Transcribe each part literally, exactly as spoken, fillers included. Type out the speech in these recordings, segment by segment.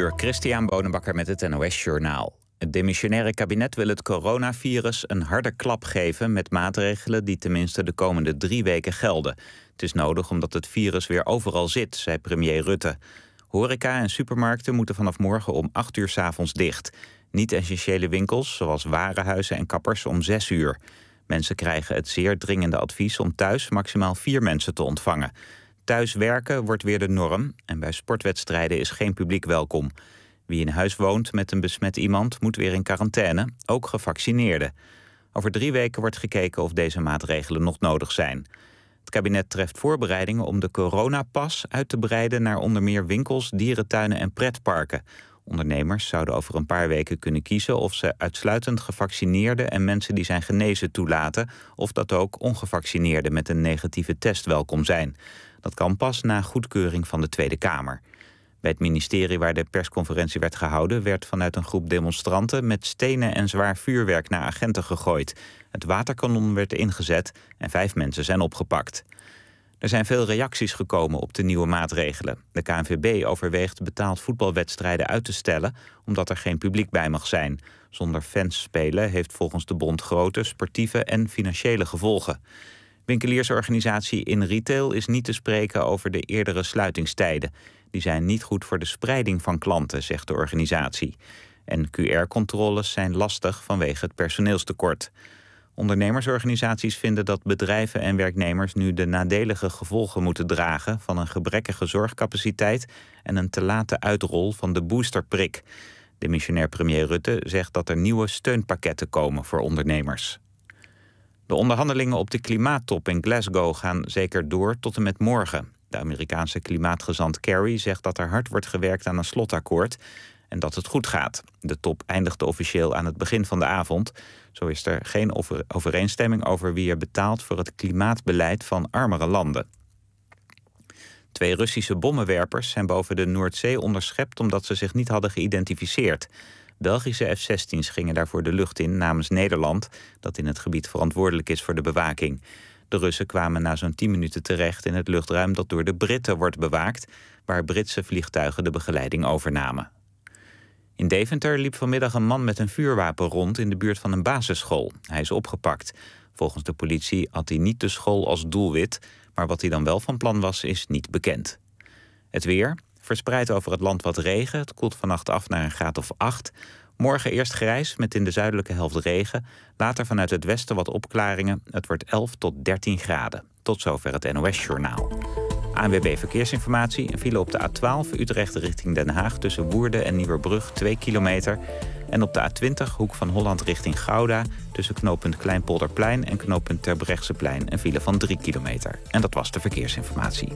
uur, Christian Bonenbakker met het N O S-journaal. Het demissionaire kabinet wil het coronavirus een harde klap geven met maatregelen die tenminste de komende drie weken gelden. Het is nodig omdat het virus weer overal zit, zei premier Rutte. Horeca en supermarkten moeten vanaf morgen om acht uur 's avonds dicht. Niet-essentiële winkels, zoals warenhuizen en kappers, om zes uur. Mensen krijgen het zeer dringende advies om thuis maximaal vier mensen te ontvangen. Thuis werken wordt weer de norm en bij sportwedstrijden is geen publiek welkom. Wie in huis woont met een besmet iemand moet weer in quarantaine, ook gevaccineerden. Over drie weken wordt gekeken of deze maatregelen nog nodig zijn. Het kabinet treft voorbereidingen om de coronapas uit te breiden naar onder meer winkels, dierentuinen en pretparken. Ondernemers zouden over een paar weken kunnen kiezen of ze uitsluitend gevaccineerden en mensen die zijn genezen toelaten, of dat ook ongevaccineerden met een negatieve test welkom zijn. Dat kan pas na goedkeuring van de Tweede Kamer. Bij het ministerie waar de persconferentie werd gehouden werd vanuit een groep demonstranten met stenen en zwaar vuurwerk naar agenten gegooid. Het waterkanon werd ingezet en vijf mensen zijn opgepakt. Er zijn veel reacties gekomen op de nieuwe maatregelen. De K N V B overweegt betaald voetbalwedstrijden uit te stellen omdat er geen publiek bij mag zijn. Zonder fans spelen heeft volgens de bond grote sportieve en financiële gevolgen. Winkeliersorganisatie In Retail is niet te spreken over de eerdere sluitingstijden. Die zijn niet goed voor de spreiding van klanten, zegt de organisatie. En Q R-controles zijn lastig vanwege het personeelstekort. Ondernemersorganisaties vinden dat bedrijven en werknemers nu de nadelige gevolgen moeten dragen van een gebrekkige zorgcapaciteit en een te late uitrol van de boosterprik. De missionair premier Rutte zegt dat er nieuwe steunpakketten komen voor ondernemers. De onderhandelingen op de klimaattop in Glasgow gaan zeker door tot en met morgen. De Amerikaanse klimaatgezant Kerry zegt dat er hard wordt gewerkt aan een slotakkoord en dat het goed gaat. De top eindigde officieel aan het begin van de avond. Zo is er geen over- overeenstemming over wie er betaalt voor het klimaatbeleid van armere landen. Twee Russische bommenwerpers zijn boven de Noordzee onderschept omdat ze zich niet hadden geïdentificeerd. Belgische F zestien's gingen daarvoor de lucht in namens Nederland, dat in het gebied verantwoordelijk is voor de bewaking. De Russen kwamen na zo'n tien minuten terecht in het luchtruim dat door de Britten wordt bewaakt, waar Britse vliegtuigen de begeleiding overnamen. In Deventer liep vanmiddag een man met een vuurwapen rond in de buurt van een basisschool. Hij is opgepakt. Volgens de politie had hij niet de school als doelwit, maar wat hij dan wel van plan was, is niet bekend. Het weer. Verspreid over het land wat regen. Het koelt vannacht af naar een graad of acht. Morgen eerst grijs met in de zuidelijke helft regen. Later vanuit het westen wat opklaringen. Het wordt elf tot dertien graden. Tot zover het N O S-journaal. A N W B Verkeersinformatie. Een file op de A twaalf Utrecht richting Den Haag tussen Woerden en Nieuwerbrug twee kilometer. En op de A twintig Hoek van Holland richting Gouda tussen knooppunt Kleinpolderplein en knooppunt Terbrechtseplein een file van drie kilometer. En dat was de verkeersinformatie.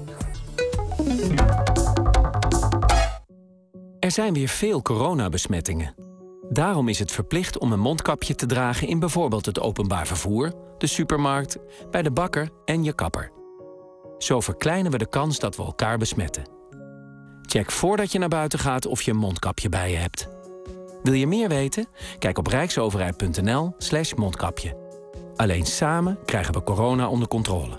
Er zijn weer veel coronabesmettingen. Daarom is het verplicht om een mondkapje te dragen in bijvoorbeeld het openbaar vervoer, de supermarkt, bij de bakker en je kapper. Zo verkleinen we de kans dat we elkaar besmetten. Check voordat je naar buiten gaat of je een mondkapje bij je hebt. Wil je meer weten? Kijk op rijksoverheid.nl slash mondkapje. Alleen samen krijgen we corona onder controle.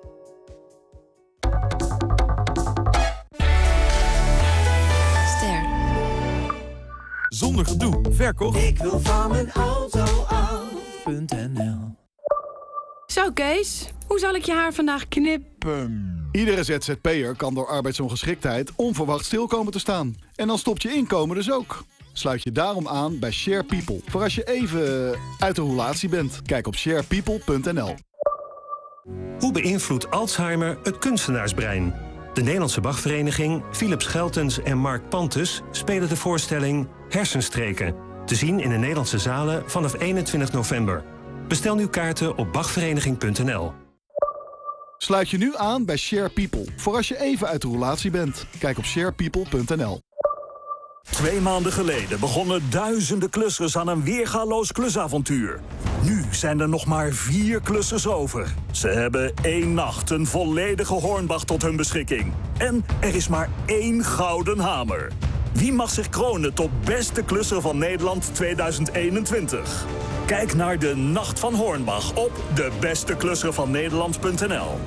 Zonder gedoe, verkocht. Ik wil van mijn auto af.nl. Zo Kees, hoe zal ik je haar vandaag knippen? Iedere Z Z P'er kan door arbeidsongeschiktheid onverwacht stil komen te staan. En dan stopt je inkomen dus ook. Sluit je daarom aan bij Share People. Voor als je even uit de roulatie bent. Kijk op share people punt n l. Hoe beïnvloedt Alzheimer het kunstenaarsbrein? De Nederlandse Bachvereniging, Philips Scheltens en Mark Pantes spelen de voorstelling Hersenstreken. Te zien in de Nederlandse zalen vanaf eenentwintig november. Bestel nu kaarten op bachvereniging punt n l. Sluit je nu aan bij Share People. Voor als je even uit de roulatie bent. Kijk op share people punt n l. Twee maanden geleden begonnen duizenden klussers aan een weergaloos klusavontuur. Nu zijn er nog maar vier klussers over. Ze hebben één nacht een volledige Hornbach tot hun beschikking. En er is maar één gouden hamer. Wie mag zich kronen tot beste klusser van Nederland tweeduizend eenentwintig? Kijk naar de Nacht van Hornbach op de beste klusser van Nederland punt n l.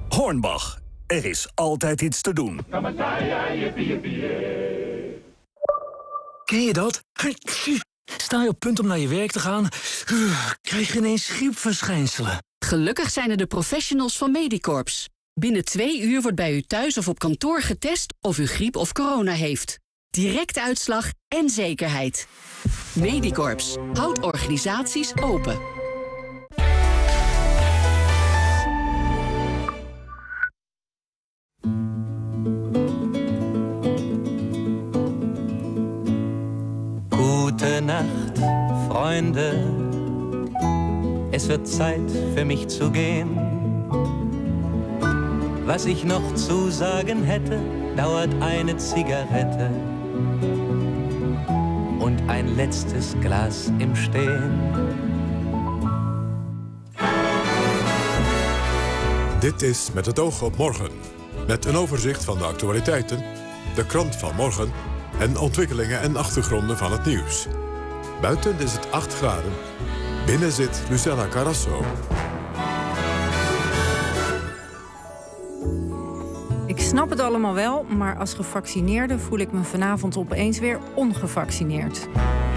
Hornbach, er is altijd iets te doen. Ken je dat? Sta je op punt om naar je werk te gaan, krijg je ineens griepverschijnselen. Gelukkig zijn er de professionals van Medicorps. Binnen twee uur wordt bij u thuis of op kantoor getest of u griep of corona heeft. Directe uitslag en zekerheid. Medicorps houdt organisaties open. Gute Nacht, Freunde. Es wird Zeit für mich zu gehen. Was ich noch zu sagen hätte, dauert eine Zigarette und ein letztes Glas im Stehen. Dit is Met het oog op morgen. Met een overzicht van de actualiteiten, de krant van morgen en ontwikkelingen en achtergronden van het nieuws. Buiten is het acht graden. Binnen zit Lucella Carrasso. Ik snap het allemaal wel, maar als gevaccineerde voel ik me vanavond opeens weer ongevaccineerd.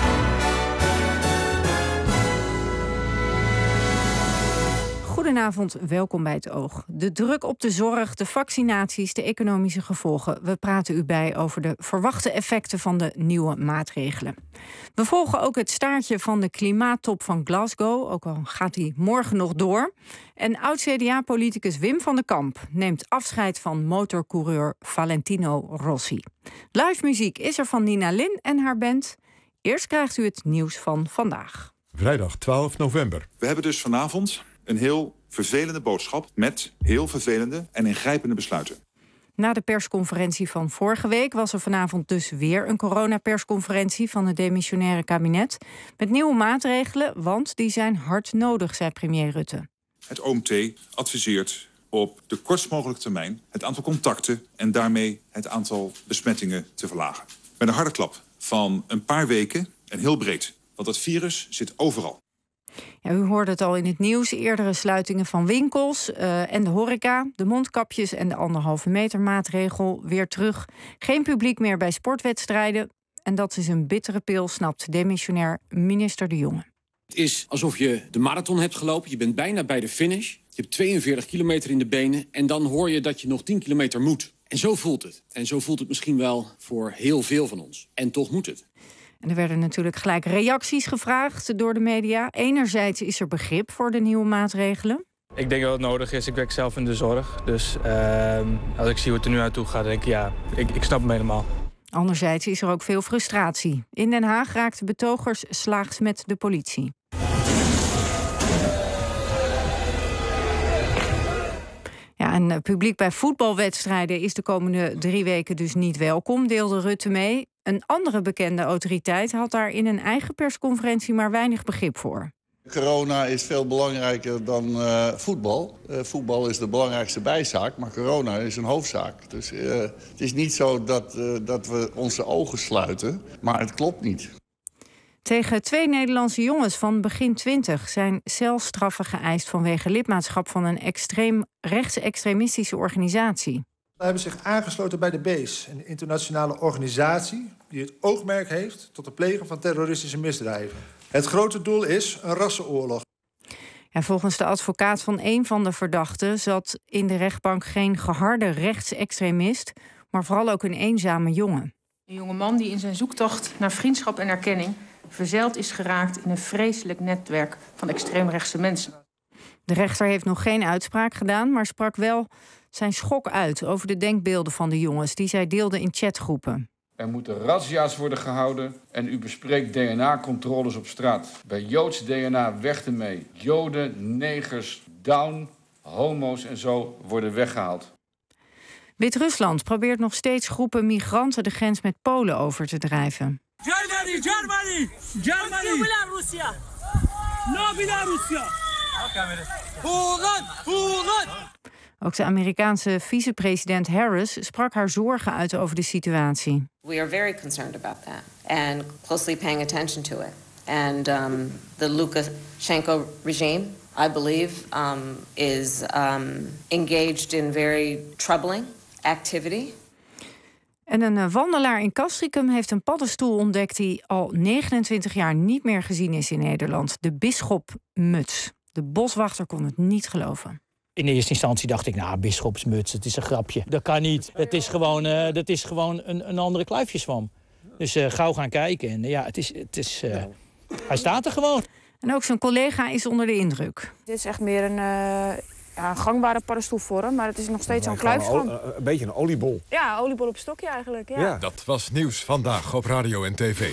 Goedenavond, welkom bij Het Oog. De druk op de zorg, de vaccinaties, de economische gevolgen. We praten u bij over de verwachte effecten van de nieuwe maatregelen. We volgen ook het staartje van de klimaattop van Glasgow, ook al gaat die morgen nog door. En oud-C D A-politicus Wim van den Kamp neemt afscheid van motorcoureur Valentino Rossi. Live muziek is er van Nina Lin en haar band. Eerst krijgt u het nieuws van vandaag. Vrijdag twaalf november. We hebben dus vanavond een heel vervelende boodschap met heel vervelende en ingrijpende besluiten. Na de persconferentie van vorige week was er vanavond dus weer een coronapersconferentie van het demissionaire kabinet. Met nieuwe maatregelen, want die zijn hard nodig, zei premier Rutte. Het O M T adviseert op de kortst mogelijke termijn het aantal contacten en daarmee het aantal besmettingen te verlagen. Met een harde klap van een paar weken en heel breed, want dat virus zit overal. Ja, u hoorde het al in het nieuws. Eerdere sluitingen van winkels uh, en de horeca. De mondkapjes en de anderhalve meter maatregel weer terug. Geen publiek meer bij sportwedstrijden. En dat is een bittere pil, snapt demissionair minister De Jonge. Het is alsof je de marathon hebt gelopen. Je bent bijna bij de finish. Je hebt tweeënveertig kilometer in de benen. En dan hoor je dat je nog tien kilometer moet. En zo voelt het. En zo voelt het misschien wel voor heel veel van ons. En toch moet het. En er werden natuurlijk gelijk reacties gevraagd door de media. Enerzijds is er begrip voor de nieuwe maatregelen. Ik denk dat het nodig is. Ik werk zelf in de zorg. Dus uh, als ik zie hoe het er nu aan toe gaat, denk ik, ja, ik, ik snap hem helemaal. Anderzijds is er ook veel frustratie. In Den Haag raakten betogers slaags met de politie. Ja, en publiek bij voetbalwedstrijden is de komende drie weken dus niet welkom, deelde Rutte mee. Een andere bekende autoriteit had daar in een eigen persconferentie maar weinig begrip voor. Corona is veel belangrijker dan uh, voetbal. Uh, voetbal is de belangrijkste bijzaak, maar corona is een hoofdzaak. Dus uh, het is niet zo dat, uh, dat we onze ogen sluiten, maar het klopt niet. Tegen twee Nederlandse jongens van begin twintig zijn celstraffen geëist vanwege lidmaatschap van een extreem rechtsextremistische organisatie. Ze hebben zich aangesloten bij de B E S, een internationale organisatie die het oogmerk heeft tot het plegen van terroristische misdrijven. Het grote doel is een rassenoorlog. Ja, volgens de advocaat van een van de verdachten zat in de rechtbank geen geharde rechtsextremist, maar vooral ook een eenzame jongen. Een jonge man die in zijn zoektocht naar vriendschap en erkenning verzeild is geraakt in een vreselijk netwerk van extreemrechtse mensen. De rechter heeft nog geen uitspraak gedaan, maar sprak wel zijn schok uit over de denkbeelden van de jongens die zij deelden in chatgroepen. Er moeten razzia's worden gehouden en u bespreekt D N A-controles op straat. Bij Joods D N A weg ermee. Joden, negers, down, homo's en zo worden weggehaald. Wit-Rusland probeert nog steeds groepen migranten de grens met Polen over te drijven. Germany, Germany, Germany. Belarusja. No Belarusja. Horen, horen. Ook de Amerikaanse vicepresident Harris sprak haar zorgen uit over de situatie. We are very concerned about that and closely paying attention to it. And um, the Lukashenko regime, I believe, um, is um, engaged in very troubling activity. En een uh, wandelaar in Castricum heeft een paddenstoel ontdekt die al negenentwintig jaar niet meer gezien is in Nederland. De bisschopmuts. De boswachter kon het niet geloven. In eerste instantie dacht ik, nou, bisschopsmuts, het is een grapje. Dat kan niet. Het is gewoon, uh, dat is gewoon een, een andere kluifjeswam. Dus uh, gauw gaan kijken. En uh, ja, het is, het is, uh, hij staat er gewoon. En ook zijn collega is onder de indruk. Dit is echt meer een, uh, ja, een gangbare paddenstoelvorm, maar het is nog steeds zo'n kluifswam. Een, een beetje een oliebol. Ja, oliebol op stokje eigenlijk. Ja. Ja. Dat was Nieuws Vandaag op radio en tv.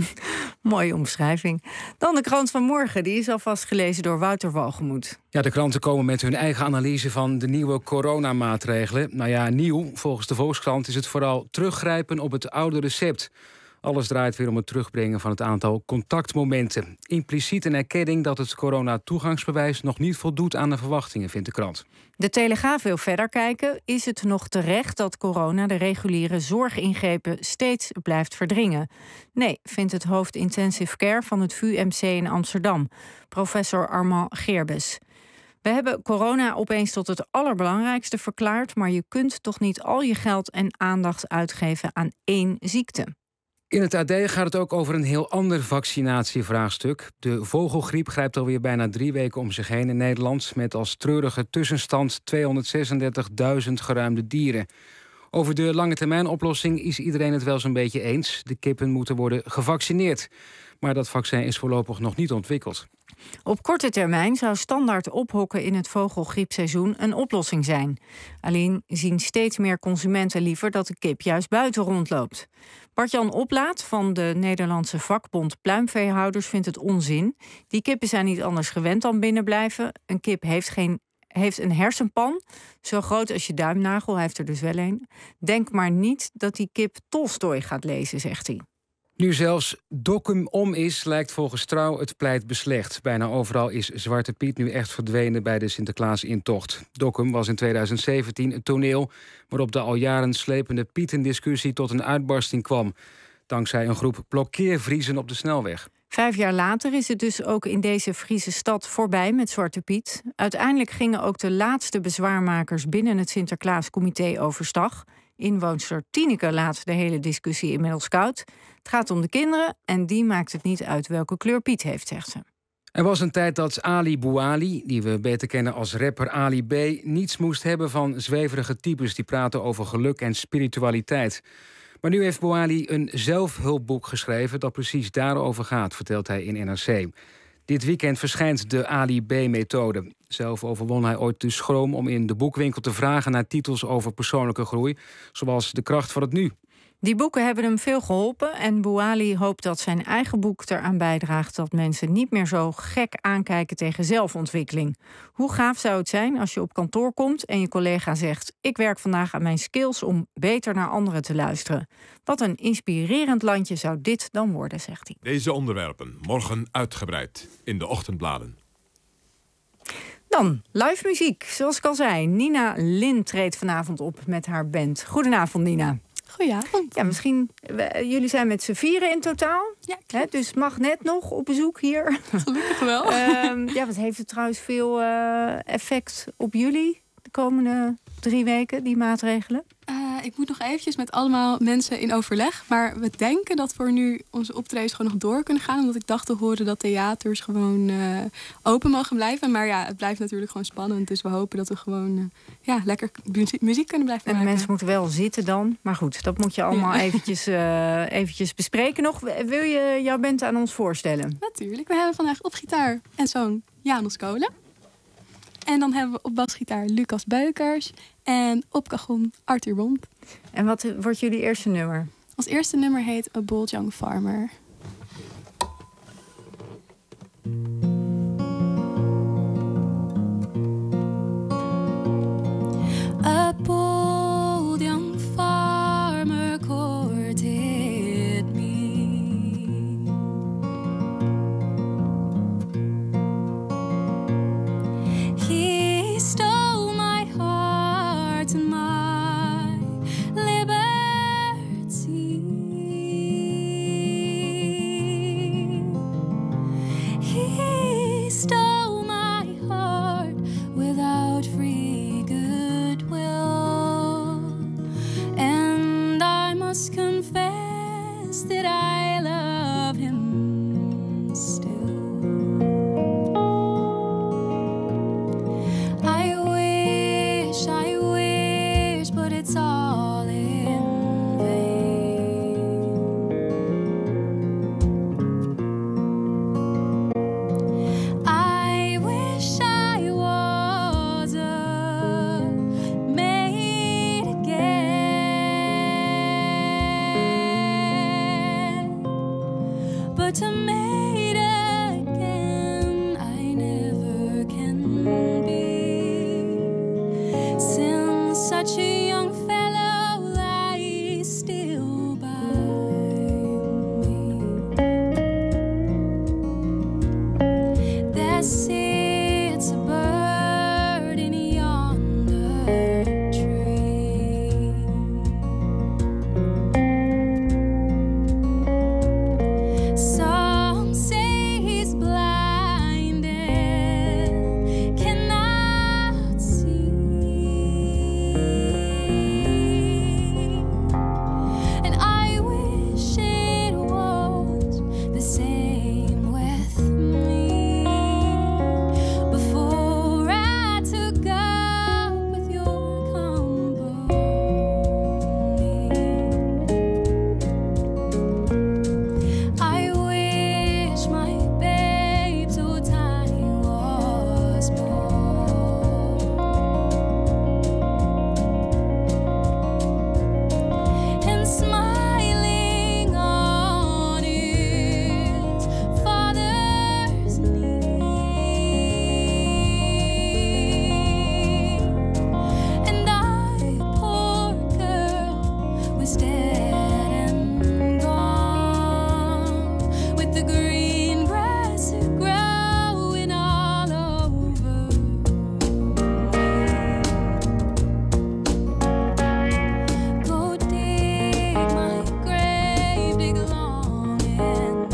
Mooie omschrijving. Dan de krant van morgen. Die is alvast gelezen door Wouter Walgemoed. Ja, de kranten komen met hun eigen analyse van de nieuwe coronamaatregelen. Nou ja, nieuw. Volgens de Volkskrant is het vooral teruggrijpen op het oude recept. Alles draait weer om het terugbrengen van het aantal contactmomenten. Impliciet een erkenning dat het corona-toegangsbewijs nog niet voldoet aan de verwachtingen, vindt de krant. De Telegraaf wil verder kijken. Is het nog terecht dat corona de reguliere zorgingrepen steeds blijft verdringen? Nee, vindt het hoofd Intensive Care van het V U M C in Amsterdam, professor Armand Geerbes. We hebben corona opeens tot het allerbelangrijkste verklaard, maar je kunt toch niet al je geld en aandacht uitgeven aan één ziekte. In het A D gaat het ook over een heel ander vaccinatievraagstuk. De vogelgriep grijpt alweer bijna drie weken om zich heen in Nederland, met als treurige tussenstand tweehonderdzesendertigduizend geruimde dieren. Over de lange termijn oplossing is iedereen het wel zo'n beetje eens. De kippen moeten worden gevaccineerd. Maar dat vaccin is voorlopig nog niet ontwikkeld. Op korte termijn zou standaard ophokken in het vogelgriepseizoen een oplossing zijn. Alleen zien steeds meer consumenten liever dat de kip juist buiten rondloopt. Bart-Jan Oplaat van de Nederlandse vakbond Pluimveehouders vindt het onzin. Die kippen zijn niet anders gewend dan binnenblijven. Een kip heeft, geen, heeft een hersenpan, zo groot als je duimnagel, hij heeft er dus wel een. Denk maar niet dat die kip Tolstoj gaat lezen, zegt hij. Nu zelfs Dokkum om is, lijkt volgens Trouw het pleit beslecht. Bijna overal is Zwarte Piet nu echt verdwenen bij de Sinterklaas-intocht. Dokkum was in tweeduizend zeventien een toneel waarop de al jaren slepende Pietendiscussie tot een uitbarsting kwam. Dankzij een groep blokkeervriezen op de snelweg. Vijf jaar later is het dus ook in deze Friese stad voorbij met Zwarte Piet. Uiteindelijk gingen ook de laatste bezwaarmakers binnen het Sinterklaascomité overstag. Inwoonster Tineke laat de hele discussie inmiddels koud. Het gaat om de kinderen en die maakt het niet uit welke kleur Piet heeft, zegt ze. Er was een tijd dat Ali Bouali, die we beter kennen als rapper Ali B, niets moest hebben van zweverige types die praten over geluk en spiritualiteit. Maar nu heeft Bouali een zelfhulpboek geschreven dat precies daarover gaat, vertelt hij in N R C. Dit weekend verschijnt de Ali B-methode. Zelf overwon hij ooit de schroom om in de boekwinkel te vragen naar titels over persoonlijke groei, zoals De Kracht van het Nu. Die boeken hebben hem veel geholpen en Bouali hoopt dat zijn eigen boek eraan bijdraagt dat mensen niet meer zo gek aankijken tegen zelfontwikkeling. Hoe gaaf zou het zijn als je op kantoor komt en je collega zegt: ik werk vandaag aan mijn skills om beter naar anderen te luisteren. Wat een inspirerend landje zou dit dan worden, zegt hij. Deze onderwerpen morgen uitgebreid in de ochtendbladen. Dan live muziek, zoals ik al zei. Nina Lin treedt vanavond op met haar band. Goedenavond, Nina. Goedenavond. Ja, misschien, jullie zijn met z'n vieren in totaal. Ja, Hè, dus mag net nog op bezoek hier. Gelukkig wel. um, ja, wat heeft het trouwens veel uh, effect op jullie de komende drie weken, die maatregelen? Uh, ik moet nog eventjes met allemaal mensen in overleg. Maar we denken dat we nu onze optredens gewoon nog door kunnen gaan. Omdat ik dacht te horen dat theaters gewoon uh, open mogen blijven. Maar ja, het blijft natuurlijk gewoon spannend. Dus we hopen dat we gewoon uh, ja, lekker muziek, muziek kunnen blijven en maken. En mensen moeten wel zitten dan. Maar goed, dat moet je allemaal ja. eventjes, uh, eventjes bespreken nog. Wil je jouw band aan ons voorstellen? Natuurlijk. We hebben vandaag op gitaar en zoon Janos Kolen. En dan hebben we op basgitaar Lucas Beukers. En op cajon Arthur Bond. En wat wordt jullie eerste nummer? Ons eerste nummer heet A Bold Young Farmer. A bold young farmer courted me. He stole my heart and my liberty. to mate again. I never can be. Since such a young fellow lies still by me. There sits a bird in yonder tree. Some say he's blind and cannot see. And I wish it was the same with me. Before I took up with your company, I wish my babe so tiny was born. And smiling on his father's knee. And I, poor girl, was dead and gone, with the green grass growing all over me. Go dig my grave, dig long and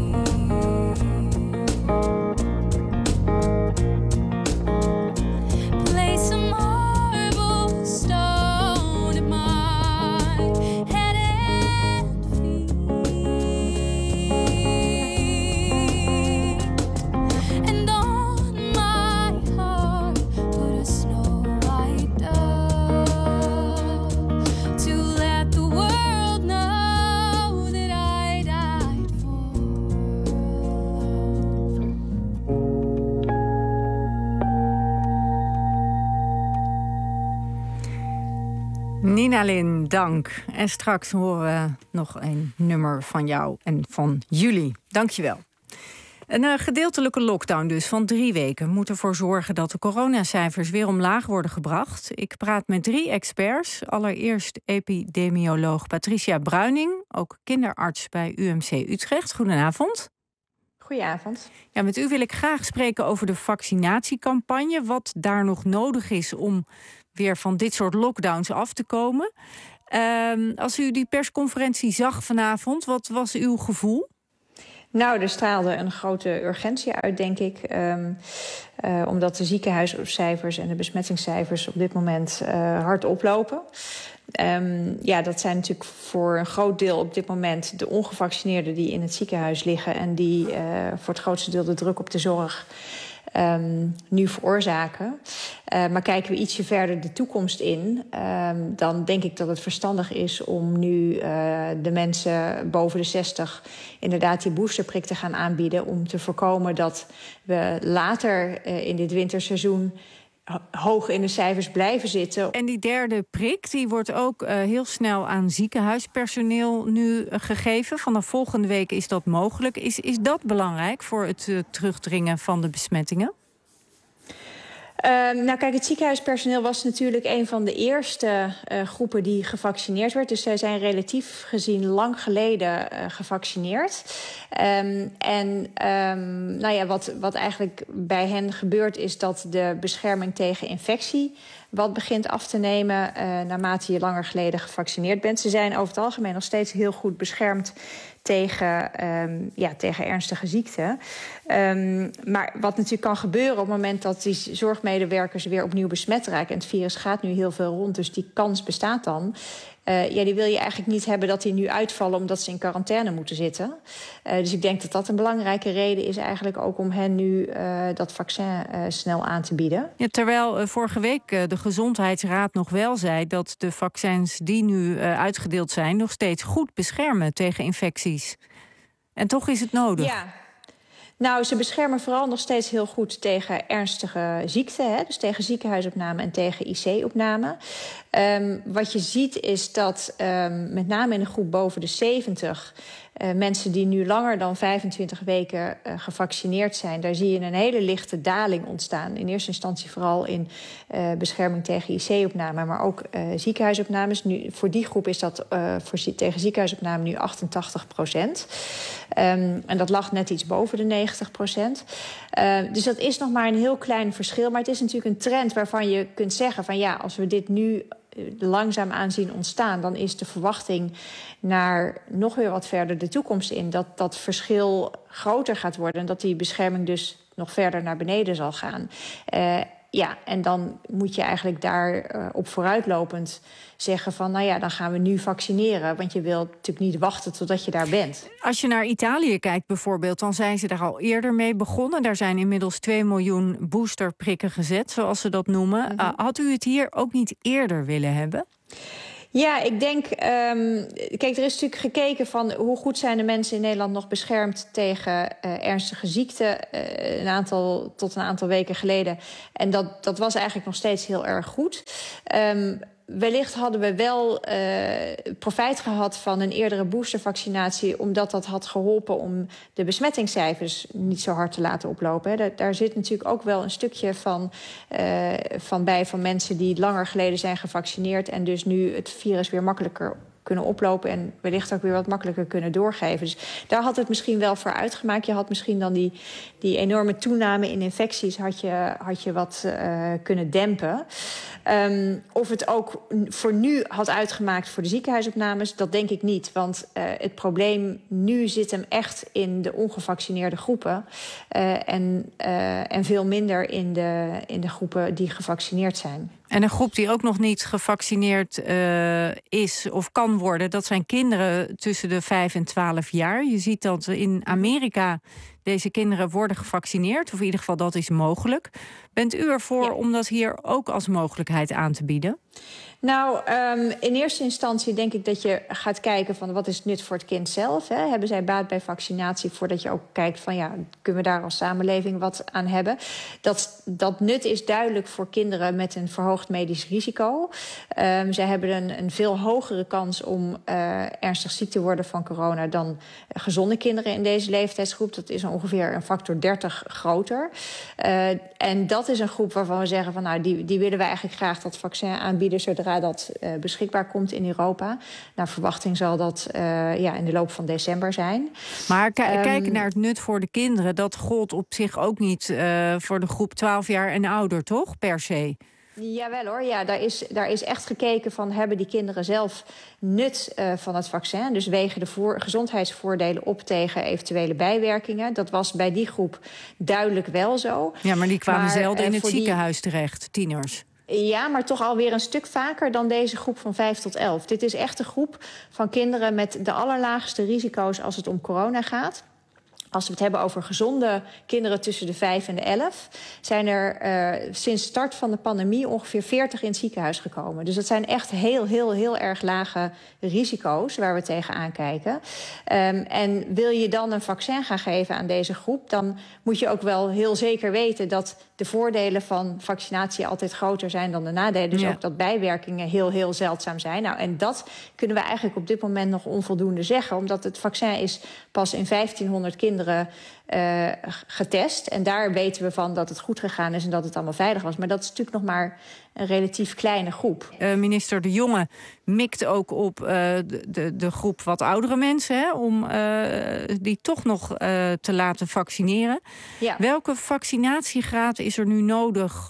deep. Place a marble stone at my head and feet, and on my heart put a snow white dove, to let the world know that I died for Nina Lin, dank. En straks horen we nog een nummer van jou en van jullie. Dank je wel. Een uh, gedeeltelijke lockdown dus van drie weken moet ervoor zorgen dat de coronacijfers weer omlaag worden gebracht. Ik praat met drie experts. Allereerst epidemioloog Patricia Bruining, ook kinderarts bij U M C Utrecht. Goedenavond. Goedenavond. Ja, met u wil ik graag spreken over de vaccinatiecampagne. Wat daar nog nodig is om weer van dit soort lockdowns af te komen. Uh, als u die persconferentie zag vanavond, wat was uw gevoel? Nou, er straalde een grote urgentie uit, denk ik. Um, uh, omdat de ziekenhuiscijfers en de besmettingscijfers op dit moment uh, hard oplopen. Um, ja, dat zijn natuurlijk voor een groot deel op dit moment de ongevaccineerden die in het ziekenhuis liggen en die uh, voor het grootste deel de druk op de zorg Um, nu veroorzaken. Uh, maar kijken we ietsje verder de toekomst in, um, dan denk ik dat het verstandig is om nu uh, de mensen boven de zestig inderdaad die boosterprik te gaan aanbieden, om te voorkomen dat we later uh, in dit winterseizoen hoog in de cijfers blijven zitten. En die derde prik die wordt ook uh, heel snel aan ziekenhuispersoneel nu uh, gegeven. Vanaf volgende week is dat mogelijk. Is, is dat belangrijk voor het uh, terugdringen van de besmettingen? Uh, nou kijk, het ziekenhuispersoneel was natuurlijk een van de eerste uh, groepen die gevaccineerd werd. Dus zij zijn relatief gezien lang geleden uh, gevaccineerd. Um, en um, nou ja, wat, wat eigenlijk bij hen gebeurt is dat de bescherming tegen infectie wat begint af te nemen uh, naarmate je langer geleden gevaccineerd bent. Ze zijn over het algemeen nog steeds heel goed beschermd tegen, um, ja, tegen ernstige ziekten. Um, maar wat natuurlijk kan gebeuren op het moment dat die zorgmedewerkers weer opnieuw besmet raken, en het virus gaat nu heel veel rond, dus die kans bestaat dan. Uh, ja, die wil je eigenlijk niet hebben dat die nu uitvallen omdat ze in quarantaine moeten zitten. Uh, dus ik denk dat dat een belangrijke reden is eigenlijk ook om hen nu uh, dat vaccin uh, snel aan te bieden. Ja, terwijl uh, vorige week uh, de Gezondheidsraad nog wel zei dat de vaccins die nu uh, uitgedeeld zijn nog steeds goed beschermen tegen infecties. En toch is het nodig. Ja. Nou, ze beschermen vooral nog steeds heel goed tegen ernstige ziekten. Hè? Dus tegen ziekenhuisopname en tegen I C-opname. Um, wat je ziet is dat um, met name in de groep boven de zeventig... uh, mensen die nu langer dan vijfentwintig weken uh, gevaccineerd zijn, daar zie je een hele lichte daling ontstaan. In eerste instantie vooral in uh, bescherming tegen I C-opname, maar ook uh, ziekenhuisopnames. Nu, voor die groep is dat uh, voor, tegen ziekenhuisopname nu achtentachtig procent. Um, en dat lag net iets boven de negentig procent. Uh, dus dat is nog maar een heel klein verschil. Maar het is natuurlijk een trend waarvan je kunt zeggen van ja, als we dit nu langzaam aan zien ontstaan, dan is de verwachting naar nog weer wat verder de toekomst in dat dat verschil groter gaat worden en dat die bescherming dus nog verder naar beneden zal gaan. Uh, ja, en dan moet je eigenlijk daar uh, op vooruitlopend zeggen van nou ja, dan gaan we nu vaccineren. Want je wilt natuurlijk niet wachten totdat je daar bent. Als je naar Italië kijkt bijvoorbeeld, dan zijn ze daar al eerder mee begonnen. Daar zijn inmiddels twee miljoen boosterprikken gezet, zoals ze dat noemen. Mm-hmm. Uh, had u het hier ook niet eerder willen hebben? Ja, ik denk, um, kijk, er is natuurlijk gekeken van hoe goed zijn de mensen in Nederland nog beschermd tegen uh, ernstige ziekten, uh, een aantal, tot een aantal weken geleden. En dat, dat was eigenlijk nog steeds heel erg goed. Um, Wellicht hadden we wel uh, profijt gehad van een eerdere boostervaccinatie, omdat dat had geholpen om de besmettingscijfers niet zo hard te laten oplopen. Hè. Daar, daar zit natuurlijk ook wel een stukje van, uh, van bij van mensen die langer geleden zijn gevaccineerd en dus nu het virus weer makkelijker kunnen oplopen en wellicht ook weer wat makkelijker kunnen doorgeven. Dus daar had het misschien wel voor uitgemaakt. Je had misschien dan die, die enorme toename in infecties had je, had je wat uh, kunnen dempen. Um, of het ook voor nu had uitgemaakt voor de ziekenhuisopnames, dat denk ik niet. Want uh, het probleem nu zit hem echt in de ongevaccineerde groepen uh, en, uh, en veel minder in de, in de groepen die gevaccineerd zijn. En een groep die ook nog niet gevaccineerd uh, is of kan worden, dat zijn kinderen tussen de vijf en twaalf jaar. Je ziet dat in Amerika deze kinderen worden gevaccineerd, of in ieder geval dat is mogelijk. Bent u ervoor ja. om dat hier ook als mogelijkheid aan te bieden? Nou, um, in eerste instantie denk ik dat je gaat kijken van wat is het nut voor het kind zelf. Hè? Hebben zij baat bij vaccinatie voordat je ook kijkt van ja, kunnen we daar als samenleving wat aan hebben? Dat, dat nut is duidelijk voor kinderen met een verhoogd medisch risico. Um, zij hebben een, een veel hogere kans om uh, ernstig ziek te worden van corona dan uh, gezonde kinderen in deze leeftijdsgroep. Dat is ongeveer een factor dertig groter. Uh, en dat is een groep waarvan we zeggen van nou, die, die willen we eigenlijk graag dat vaccin aanbieden zodra dat uh, beschikbaar komt in Europa. Naar verwachting zal dat uh, ja, in de loop van december zijn. Maar k- um, kijken naar het nut voor de kinderen, dat gold op zich ook niet uh, voor de groep twaalf jaar en ouder, toch? Per se. Jawel hoor, ja, daar is, daar is echt gekeken van hebben die kinderen zelf nut uh, van het vaccin. Dus wegen de voor, gezondheidsvoordelen op tegen eventuele bijwerkingen. Dat was bij die groep duidelijk wel zo. Ja, maar die kwamen maar, zelden in uh, het ziekenhuis die... terecht, tieners. Ja, maar toch alweer een stuk vaker dan deze groep van vijf tot elf. Dit is echt een groep van kinderen met de allerlaagste risico's als het om corona gaat. Als we het hebben over gezonde kinderen tussen de vijf en de elf... zijn er uh, sinds start van de pandemie ongeveer veertig in het ziekenhuis gekomen. Dus dat zijn echt heel, heel, heel erg lage risico's waar we tegenaan kijken. Um, en wil je dan een vaccin gaan geven aan deze groep, dan moet je ook wel heel zeker weten dat de voordelen van vaccinatie altijd groter zijn dan de nadelen. Dus ja. ook dat bijwerkingen heel, heel zeldzaam zijn. Nou, en dat kunnen we eigenlijk op dit moment nog onvoldoende zeggen, omdat het vaccin is pas in vijftienhonderd kinderen Uh, getest. En daar weten we van dat het goed gegaan is en dat het allemaal veilig was. Maar dat is natuurlijk nog maar een relatief kleine groep. Uh, minister De Jonge mikt ook op uh, de, de, de groep wat oudere mensen, hè, om uh, die toch nog uh, te laten vaccineren. Ja. Welke vaccinatiegraad is er nu nodig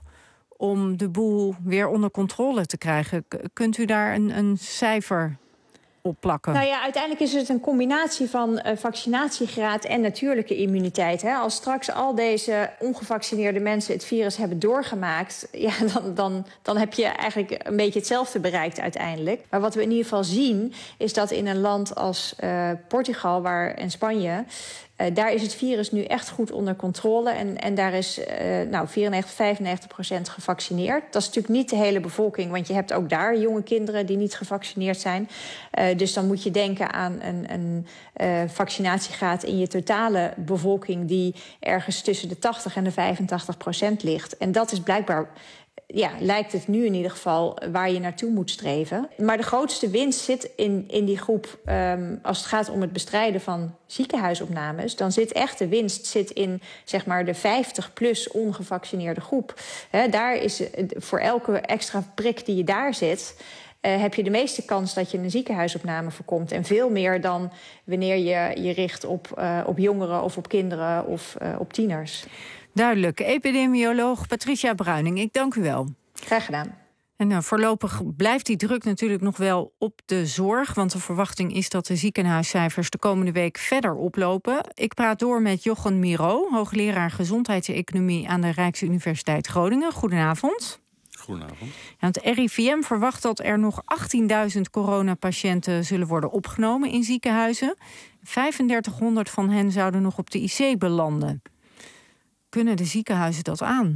om de boel weer onder controle te krijgen? K- kunt u daar een, een cijfer opplakken? Nou ja, uiteindelijk is het een combinatie van uh, vaccinatiegraad en natuurlijke immuniteit. Hè. Als straks al deze ongevaccineerde mensen het virus hebben doorgemaakt, ja, dan, dan, dan heb je eigenlijk een beetje hetzelfde bereikt uiteindelijk. Maar wat we in ieder geval zien, is dat in een land als uh, Portugal waar, en Spanje, Uh, daar is het virus nu echt goed onder controle. En, en daar is uh, nou, vierennegentig, vijfennegentig procent gevaccineerd. Dat is natuurlijk niet de hele bevolking, want je hebt ook daar jonge kinderen die niet gevaccineerd zijn. Uh, dus dan moet je denken aan een, een uh, vaccinatiegraad in je totale bevolking die ergens tussen de tachtig en de vijfentachtig procent ligt. En dat is blijkbaar ja, lijkt het nu in ieder geval waar je naartoe moet streven. Maar de grootste winst zit in, in die groep, um, als het gaat om het bestrijden van ziekenhuisopnames, dan zit echt de winst zit in zeg maar de vijftig plus ongevaccineerde groep. He, daar is voor elke extra prik die je daar zet, Uh, heb je de meeste kans dat je een ziekenhuisopname voorkomt. En veel meer dan wanneer je je richt op, uh, op jongeren of op kinderen of uh, op tieners. Duidelijk. Epidemioloog Patricia Bruining, ik dank u wel. Graag gedaan. En nou, voorlopig blijft die druk natuurlijk nog wel op de zorg, want de verwachting is dat de ziekenhuiscijfers de komende week verder oplopen. Ik praat door met Jochem Miro, hoogleraar gezondheidseconomie aan de Rijksuniversiteit Groningen. Goedenavond. Goedenavond. En het R I V M verwacht dat er nog achttienduizend coronapatiënten zullen worden opgenomen in ziekenhuizen. vijfendertighonderd van hen zouden nog op de I C belanden. Kunnen de ziekenhuizen dat aan?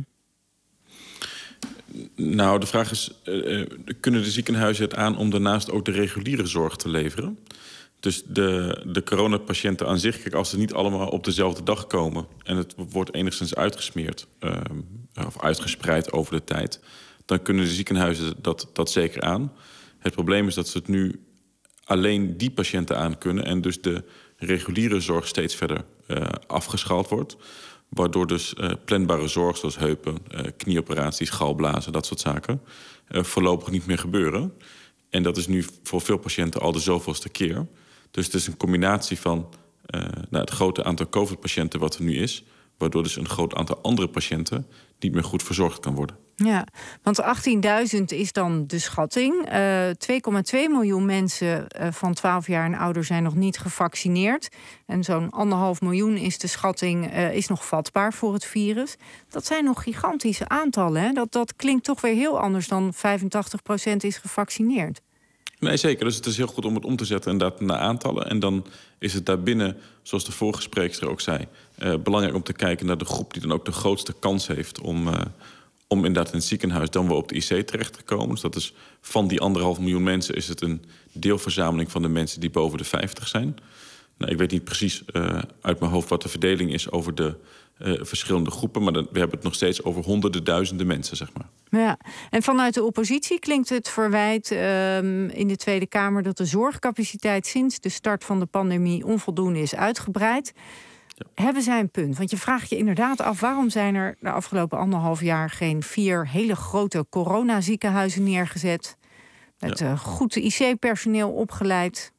Nou, de vraag is, uh, kunnen de ziekenhuizen het aan om daarnaast ook de reguliere zorg te leveren? Dus de, de coronapatiënten aan zich, kijk, als ze niet allemaal op dezelfde dag komen en het wordt enigszins uitgesmeerd uh, of uitgespreid over de tijd, dan kunnen de ziekenhuizen dat, dat zeker aan. Het probleem is dat ze het nu alleen die patiënten aan kunnen en dus de reguliere zorg steeds verder uh, afgeschaald wordt. Waardoor dus uh, planbare zorg zoals heupen, uh, knieoperaties, galblazen, dat soort zaken, uh, voorlopig niet meer gebeuren. En dat is nu voor veel patiënten al de zoveelste keer. Dus het is een combinatie van uh, nou, het grote aantal COVID-patiënten wat er nu is, waardoor dus een groot aantal andere patiënten niet meer goed verzorgd kan worden. Ja, want achttienduizend is dan de schatting. Uh, twee komma twee miljoen mensen uh, van twaalf jaar en ouder zijn nog niet gevaccineerd. En zo'n anderhalf miljoen is de schatting uh, is nog vatbaar voor het virus. Dat zijn nog gigantische aantallen. Hè? Dat, dat klinkt toch weer heel anders dan vijfentachtig procent is gevaccineerd. Nee, zeker. Dus het is heel goed om het om te zetten inderdaad naar aantallen. En dan is het daarbinnen, zoals de vorige spreekster ook zei, uh, belangrijk om te kijken naar de groep die dan ook de grootste kans heeft om, uh, om inderdaad in het ziekenhuis dan wel op de I C terecht te komen. Dus dat is van die anderhalf miljoen mensen is het een deelverzameling van de mensen die boven de vijftig zijn. Nou, ik weet niet precies uh, uit mijn hoofd wat de verdeling is over de uh, verschillende groepen, maar dan, we hebben het nog steeds over honderden duizenden mensen, zeg maar. Ja, en vanuit de oppositie klinkt het verwijt um, in de Tweede Kamer dat de zorgcapaciteit sinds de start van de pandemie onvoldoende is uitgebreid. Ja. Hebben zij een punt? Want je vraagt je inderdaad af, waarom zijn er de afgelopen anderhalf jaar geen vier hele grote coronaziekenhuizen neergezet, met ja. uh, goed I C-personeel opgeleid?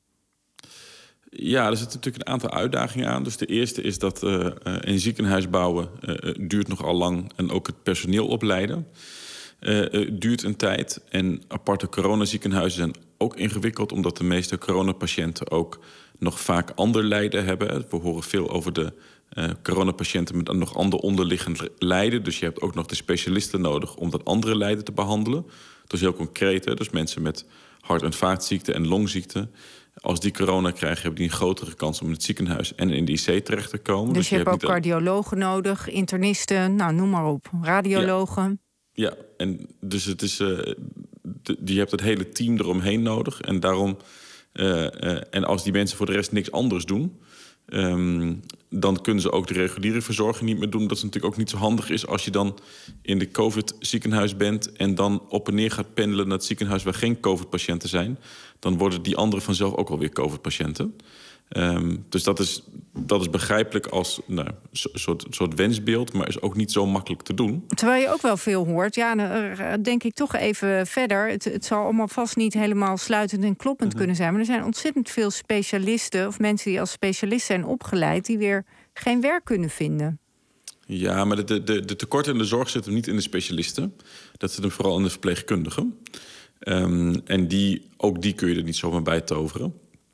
Ja, er zitten natuurlijk een aantal uitdagingen aan. Dus de eerste is dat uh, een ziekenhuis bouwen uh, duurt nogal lang en ook het personeel opleiden uh, uh, duurt een tijd. En aparte coronaziekenhuizen zijn ook ingewikkeld, omdat de meeste coronapatiënten ook nog vaak ander lijden hebben. We horen veel over de uh, coronapatiënten met nog ander onderliggend lijden. Dus je hebt ook nog de specialisten nodig om dat andere lijden te behandelen. Dat is heel concreet, hè? Dus mensen met hart- en vaatziekten en longziekten. Als die corona krijgen, hebben die een grotere kans om in het ziekenhuis en in de I C terecht te komen. Dus, dus je, je hebt ook cardiologen al... nodig, internisten, nou noem maar op, radiologen. Ja, ja. En dus het is, uh, de, je hebt het hele team eromheen nodig. En daarom, uh, uh, en als die mensen voor de rest niks anders doen, Um, dan kunnen ze ook de reguliere verzorging niet meer doen. Dat is natuurlijk ook niet zo handig is als je dan in de COVID-ziekenhuis bent en dan op en neer gaat pendelen naar het ziekenhuis waar geen COVID-patiënten zijn. Dan worden die anderen vanzelf ook alweer COVID-patiënten. Um, dus dat is, dat is begrijpelijk als nou, een soort, soort wensbeeld, maar is ook niet zo makkelijk te doen. Terwijl je ook wel veel hoort. Ja, dan denk ik toch even verder. Het, het zal allemaal vast niet helemaal sluitend en kloppend mm-hmm. kunnen zijn. Maar er zijn ontzettend veel specialisten of mensen die als specialist zijn opgeleid die weer geen werk kunnen vinden. Ja, maar de, de, de tekorten in de zorg zitten niet in de specialisten. Dat zit hem vooral in de verpleegkundigen. Um, en die, ook die kun je er niet zomaar bij toveren.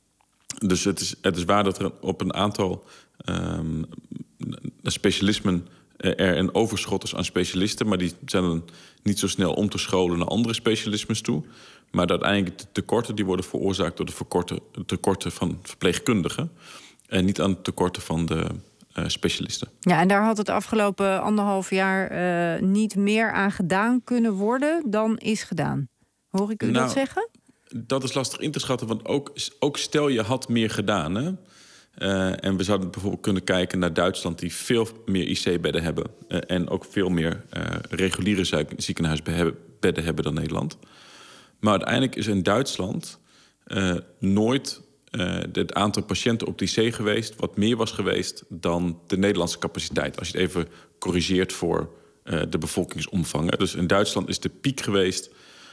Dus het is, het is waar dat er op een aantal um, specialismen er een overschot is aan specialisten, maar die zijn dan niet zo snel om te scholen naar andere specialismes toe. Maar uiteindelijk de tekorten die worden veroorzaakt door de verkorte, tekorten van verpleegkundigen en niet aan de tekorten van de uh, specialisten. Ja, en daar had het afgelopen anderhalf jaar uh, niet meer aan gedaan kunnen worden dan is gedaan. Hoor ik u nou, dat zeggen? Dat is lastig in te schatten, want ook, ook stel je had meer gedaan, hè? Uh, en we zouden bijvoorbeeld kunnen kijken naar Duitsland, die veel meer I C-bedden hebben. Uh, en ook veel meer uh, reguliere ziekenhuisbedden hebben dan Nederland. Maar uiteindelijk is in Duitsland uh, nooit uh, het aantal patiënten op de I C geweest wat meer was geweest dan de Nederlandse capaciteit. Als je het even corrigeert voor uh, de bevolkingsomvang. Hè. Dus in Duitsland is de piek geweest,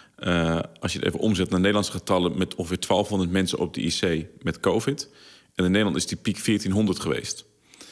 uh, als je het even omzet naar Nederlandse getallen, met ongeveer twaalfhonderd mensen op de I C met COVID. En in Nederland is die piek veertienhonderd geweest.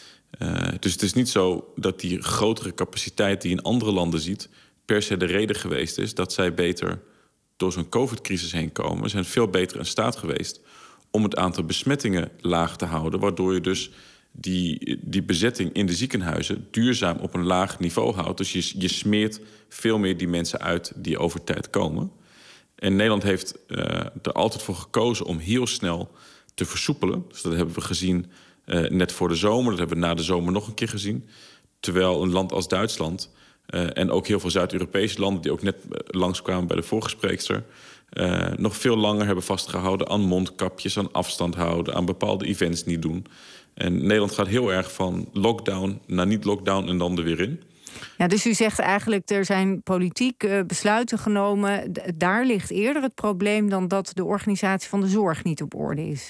Uh, dus het is niet zo dat die grotere capaciteit die je in andere landen ziet per se de reden geweest is dat zij beter door zo'n COVID-crisis heen komen. Ze zijn veel beter in staat geweest om het aantal besmettingen laag te houden, waardoor je dus die, die bezetting in de ziekenhuizen duurzaam op een laag niveau houdt. Dus je, je smeert veel meer die mensen uit die over tijd komen. En Nederland heeft uh, er altijd voor gekozen om heel snel te versoepelen. Dus dat hebben we gezien uh, net voor de zomer. Dat hebben we na de zomer nog een keer gezien. Terwijl een land als Duitsland uh, en ook heel veel Zuid-Europese landen die ook net langskwamen bij de voorgespreekster, uh, nog veel langer hebben vastgehouden aan mondkapjes, aan afstand houden, aan bepaalde events niet doen. En Nederland gaat heel erg van lockdown naar niet-lockdown en dan er weer in. Ja, dus u zegt eigenlijk, er zijn politiek uh, besluiten genomen. D- daar ligt eerder het probleem dan dat de organisatie van de zorg niet op orde is.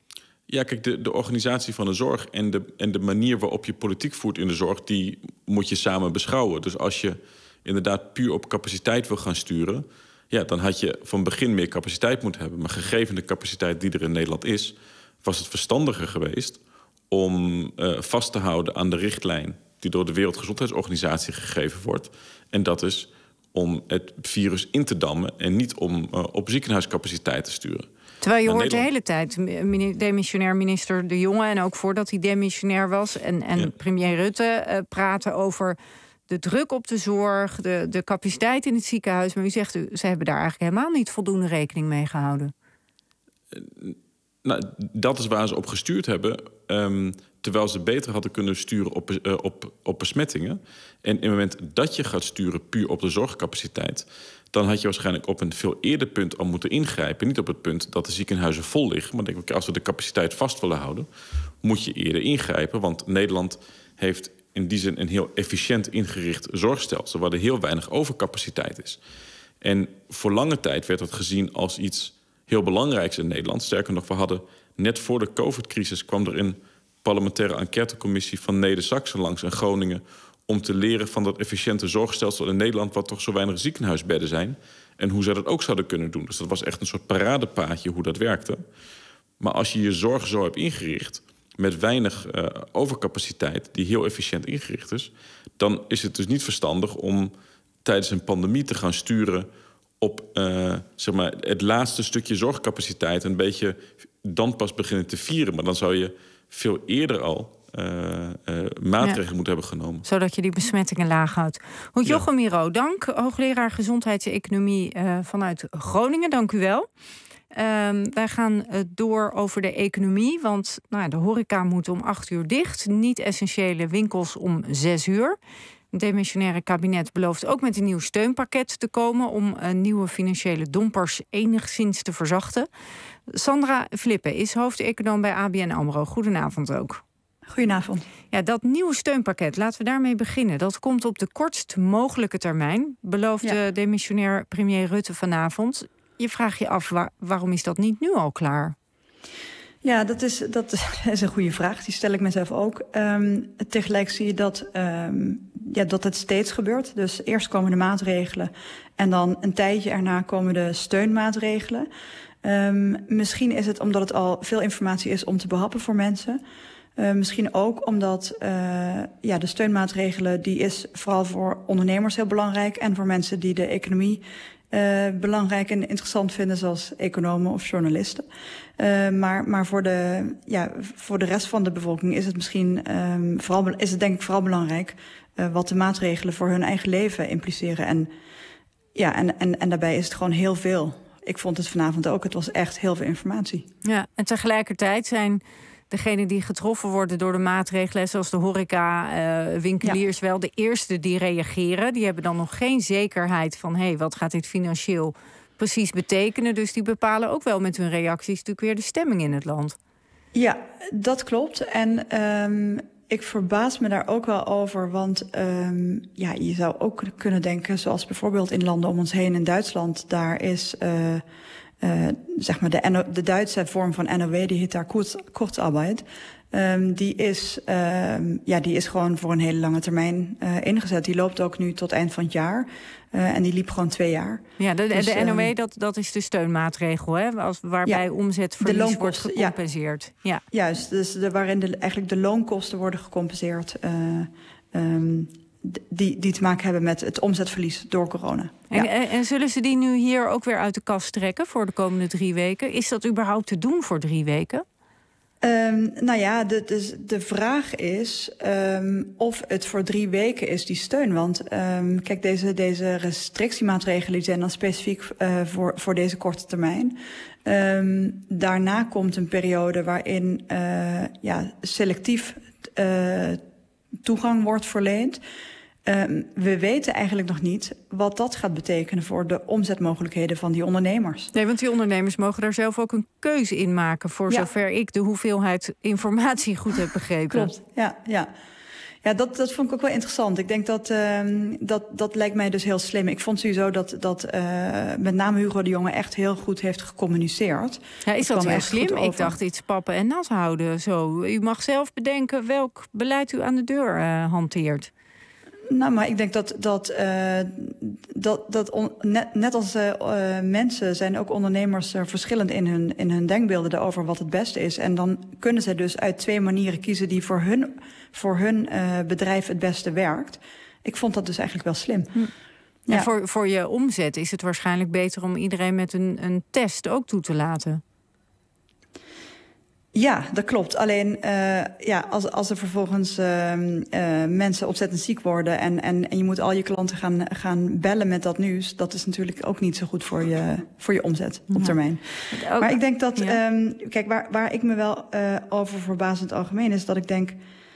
Ja, kijk, de, de organisatie van de zorg en de, en de manier waarop je politiek voert in de zorg, die moet je samen beschouwen. Dus als je inderdaad puur op capaciteit wil gaan sturen, ja, dan had je van begin meer capaciteit moeten hebben. Maar gegeven de capaciteit die er in Nederland is, was het verstandiger geweest om uh, vast te houden aan de richtlijn die door de Wereldgezondheidsorganisatie gegeven wordt. En dat is om het virus in te dammen en niet om uh, op ziekenhuiscapaciteit te sturen. Terwijl je Maar hoort Nederland... de hele tijd demissionair minister De Jonge, en ook voordat hij demissionair was, en, en ja. premier Rutte uh, praten over de druk op de zorg, de, de capaciteit in het ziekenhuis. Maar u zegt, u, ze hebben daar eigenlijk helemaal niet voldoende rekening mee gehouden. Uh, nou, dat is waar ze op gestuurd hebben. Um, terwijl ze beter hadden kunnen sturen op, uh, op, op besmettingen. En in het moment dat je gaat sturen puur op de zorgcapaciteit, dan had je waarschijnlijk op een veel eerder punt al moeten ingrijpen. Niet op het punt dat de ziekenhuizen vol liggen. Maar denk ik, als we de capaciteit vast willen houden, moet je eerder ingrijpen. Want Nederland heeft in die zin een heel efficiënt ingericht zorgstelsel, waar er heel weinig overcapaciteit is. En voor lange tijd werd dat gezien als iets heel belangrijks in Nederland. Sterker nog, we hadden net voor de COVID-crisis kwam er een parlementaire enquêtecommissie van Neder-Saxen langs in Groningen om te leren van dat efficiënte zorgstelsel in Nederland, wat toch zo weinig ziekenhuisbedden zijn, en hoe zij dat ook zouden kunnen doen. Dus dat was echt een soort paradepaadje hoe dat werkte. Maar als je je zorg zo hebt ingericht, met weinig uh, overcapaciteit, die heel efficiënt ingericht is, dan is het dus niet verstandig om tijdens een pandemie te gaan sturen op uh, zeg maar het laatste stukje zorgcapaciteit, een beetje dan pas beginnen te vieren. Maar dan zou je veel eerder al Uh, uh, maatregelen ja. moeten hebben genomen. Zodat je die besmettingen laag houdt. Goed, Jochem Miro, dank. Hoogleraar Gezondheids- en Economie uh, vanuit Groningen. Dank u wel. Uh, wij gaan uh, door over de economie. Want nou, de horeca moet om acht uur dicht. Niet-essentiële winkels om zes uur. Het demissionaire kabinet belooft ook met een nieuw steunpakket te komen om uh, nieuwe financiële dompers enigszins te verzachten. Sandra Flippen is hoofdeconoom bij A B N AMRO. Goedenavond ook. Goedenavond. Ja, dat nieuwe steunpakket, laten we daarmee beginnen. Dat komt op de kortst mogelijke termijn, beloofde ja. demissionair premier Rutte vanavond. Je vraagt je af, waar, waarom is dat niet nu al klaar? Ja, dat is, dat is een goede vraag. Die stel ik mezelf ook. Um, tegelijk zie je dat, um, ja, dat het steeds gebeurt. Dus eerst komen de maatregelen en dan een tijdje erna komen de steunmaatregelen. Um, misschien is het omdat het al veel informatie is om te behappen voor mensen. Uh, misschien ook omdat uh, ja, de steunmaatregelen, die is vooral voor ondernemers heel belangrijk en voor mensen die de economie uh, belangrijk en interessant vinden, zoals economen of journalisten. Uh, maar maar voor, de, ja, voor de rest van de bevolking is het misschien um, vooral, is het denk ik vooral belangrijk uh, wat de maatregelen voor hun eigen leven impliceren. En, ja, en, en, en daarbij is het gewoon heel veel. Ik vond het vanavond ook, het was echt heel veel informatie. Ja, en tegelijkertijd zijn degenen die getroffen worden door de maatregelen, zoals de horeca, uh, winkeliers, ja. wel de eerste die reageren. Die hebben dan nog geen zekerheid van, hé, hey, wat gaat dit financieel precies betekenen? Dus die bepalen ook wel met hun reacties natuurlijk weer de stemming in het land. Ja, dat klopt. En um, ik verbaas me daar ook wel over. Want um, ja, je zou ook kunnen denken, zoals bijvoorbeeld in landen om ons heen in Duitsland, daar is uh, uh, zeg maar de, de Duitse vorm van N O W, die heet daar Kurz, Kurzarbeit. Um, die, is, um, ja, die is gewoon voor een hele lange termijn uh, ingezet. Die loopt ook nu tot eind van het jaar. Uh, en die liep gewoon twee jaar. Ja, de, dus, de N O W, um, dat, dat is de steunmaatregel, hè? Als, waarbij ja, omzetverlies wordt gecompenseerd. Ja. Ja. Juist, dus de, waarin de, eigenlijk de loonkosten worden gecompenseerd. Uh, um, die, die te maken hebben met het omzetverlies door corona. En, ja. en, en zullen ze die nu hier ook weer uit de kast trekken voor de komende drie weken? Is dat überhaupt te doen voor drie weken? Um, nou ja, de, de, de vraag is um, of het voor drie weken is, die steun. Want um, kijk, deze, deze restrictiemaatregelen die zijn dan specifiek uh, voor, voor deze korte termijn. Um, daarna komt een periode waarin uh, ja, selectief uh, toegang wordt verleend. Um, we weten eigenlijk nog niet wat dat gaat betekenen voor de omzetmogelijkheden van die ondernemers. Nee, want die ondernemers mogen daar zelf ook een keuze in maken, voor ja. zover ik de hoeveelheid informatie goed heb begrepen. Klopt, ja, ja. Ja, dat, dat vond ik ook wel interessant. Ik denk dat, um, dat dat lijkt mij dus heel slim. Ik vond sowieso dat, dat uh, met name Hugo de Jonge echt heel goed heeft gecommuniceerd. Ja, is dat, dat heel slim? Ik dacht iets pappen en nat houden. Zo. U mag zelf bedenken welk beleid u aan de deur uh, hanteert. Nou, maar ik denk dat, dat, uh, dat, dat on, net, net als uh, uh, mensen zijn ook ondernemers uh, verschillend in hun, in hun denkbeelden over wat het beste is. En dan kunnen ze dus uit twee manieren kiezen die voor hun, voor hun uh, bedrijf het beste werkt. Ik vond dat dus eigenlijk wel slim. Hm. Ja. En voor, voor je omzet is het waarschijnlijk beter om iedereen met een, een test ook toe te laten. Ja, dat klopt. Alleen uh, ja, als, als er vervolgens uh, uh, mensen ontzettend ziek worden en, en, en je moet al je klanten gaan, gaan bellen met dat nieuws, dat is natuurlijk ook niet zo goed voor je, voor je omzet op termijn. Ja. Ook, maar ik denk dat, ja. um, kijk, waar, waar ik me wel uh, over verbaas in het algemeen is dat ik denk,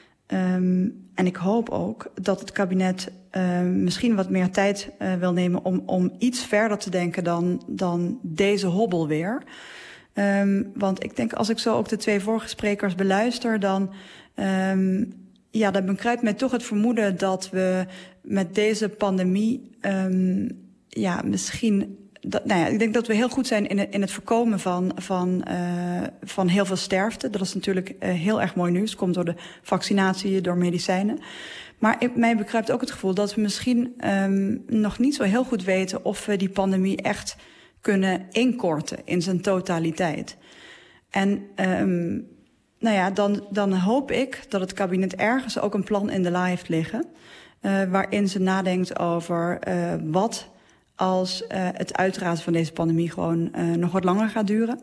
um, en ik hoop ook dat het kabinet uh, misschien wat meer tijd uh, wil nemen om, om iets verder te denken dan, dan deze hobbel weer. Um, want ik denk, als ik zo ook de twee vorige sprekers beluister, dan, um, ja, dan bekruipt mij toch het vermoeden dat we met deze pandemie, um, ja, misschien, dat, nou ja, ik denk dat we heel goed zijn in het, in het voorkomen van, van, uh, van heel veel sterfte. Dat is natuurlijk uh, heel erg mooi nieuws. Het komt door de vaccinatie, door medicijnen. Maar ik, mij bekruipt ook het gevoel dat we misschien um, nog niet zo heel goed weten of we die pandemie echt kunnen inkorten in zijn totaliteit. En um, nou ja, dan, dan hoop ik dat het kabinet ergens ook een plan in de la heeft liggen, Uh, waarin ze nadenkt over uh, wat als uh, het uitrazen van deze pandemie gewoon uh, nog wat langer gaat duren.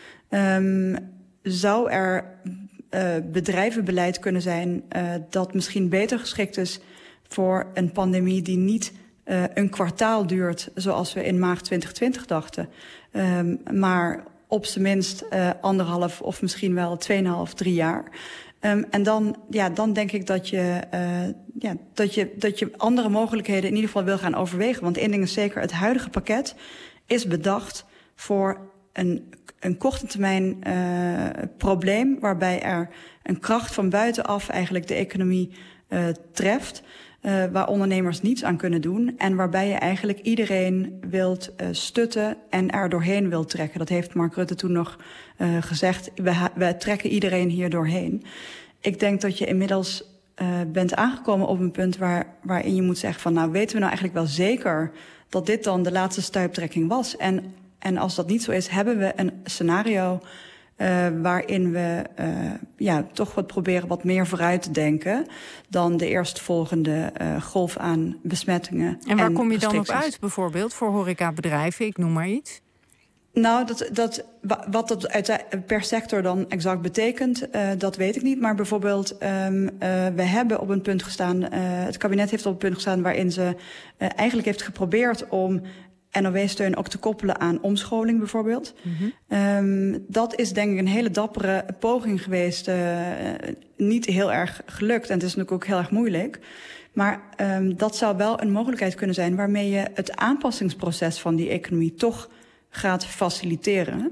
Um, zou er uh, bedrijvenbeleid kunnen zijn uh, dat misschien beter geschikt is voor een pandemie die niet Uh, een kwartaal duurt, zoals we in maart twintig twintig dachten. Um, maar op zijn minst uh, anderhalf of misschien wel tweeënhalf, drie jaar. Um, en dan, ja, dan denk ik dat je, uh, ja, dat, je, dat je andere mogelijkheden in ieder geval wil gaan overwegen. Want één ding is zeker, het huidige pakket is bedacht voor een, een korte termijn uh, probleem, waarbij er een kracht van buitenaf eigenlijk de economie uh, treft. Uh, waar ondernemers niets aan kunnen doen en waarbij je eigenlijk iedereen wilt uh, stutten en er doorheen wilt trekken. Dat heeft Mark Rutte toen nog uh, gezegd. We, we trekken iedereen hier doorheen. Ik denk dat je inmiddels uh, bent aangekomen op een punt waar, waarin je moet zeggen van, nou, weten we nou eigenlijk wel zeker dat dit dan de laatste stuiptrekking was? En, en als dat niet zo is, hebben we een scenario Uh, waarin we uh, ja, toch wat proberen wat meer vooruit te denken dan de eerstvolgende uh, golf aan besmettingen. En waar en kom je dan op uit bijvoorbeeld voor horecabedrijven? Ik noem maar iets. Nou, dat, dat, wat dat uit, per sector dan exact betekent, uh, dat weet ik niet. Maar bijvoorbeeld, um, uh, we hebben op een punt gestaan, uh, het kabinet heeft op een punt gestaan waarin ze uh, eigenlijk heeft geprobeerd om N O W-steun ook te koppelen aan omscholing bijvoorbeeld. Mm-hmm. Um, dat is denk ik een hele dappere poging geweest. Uh, niet heel erg gelukt en het is natuurlijk ook heel erg moeilijk. Maar um, dat zou wel een mogelijkheid kunnen zijn waarmee je het aanpassingsproces van die economie toch gaat faciliteren.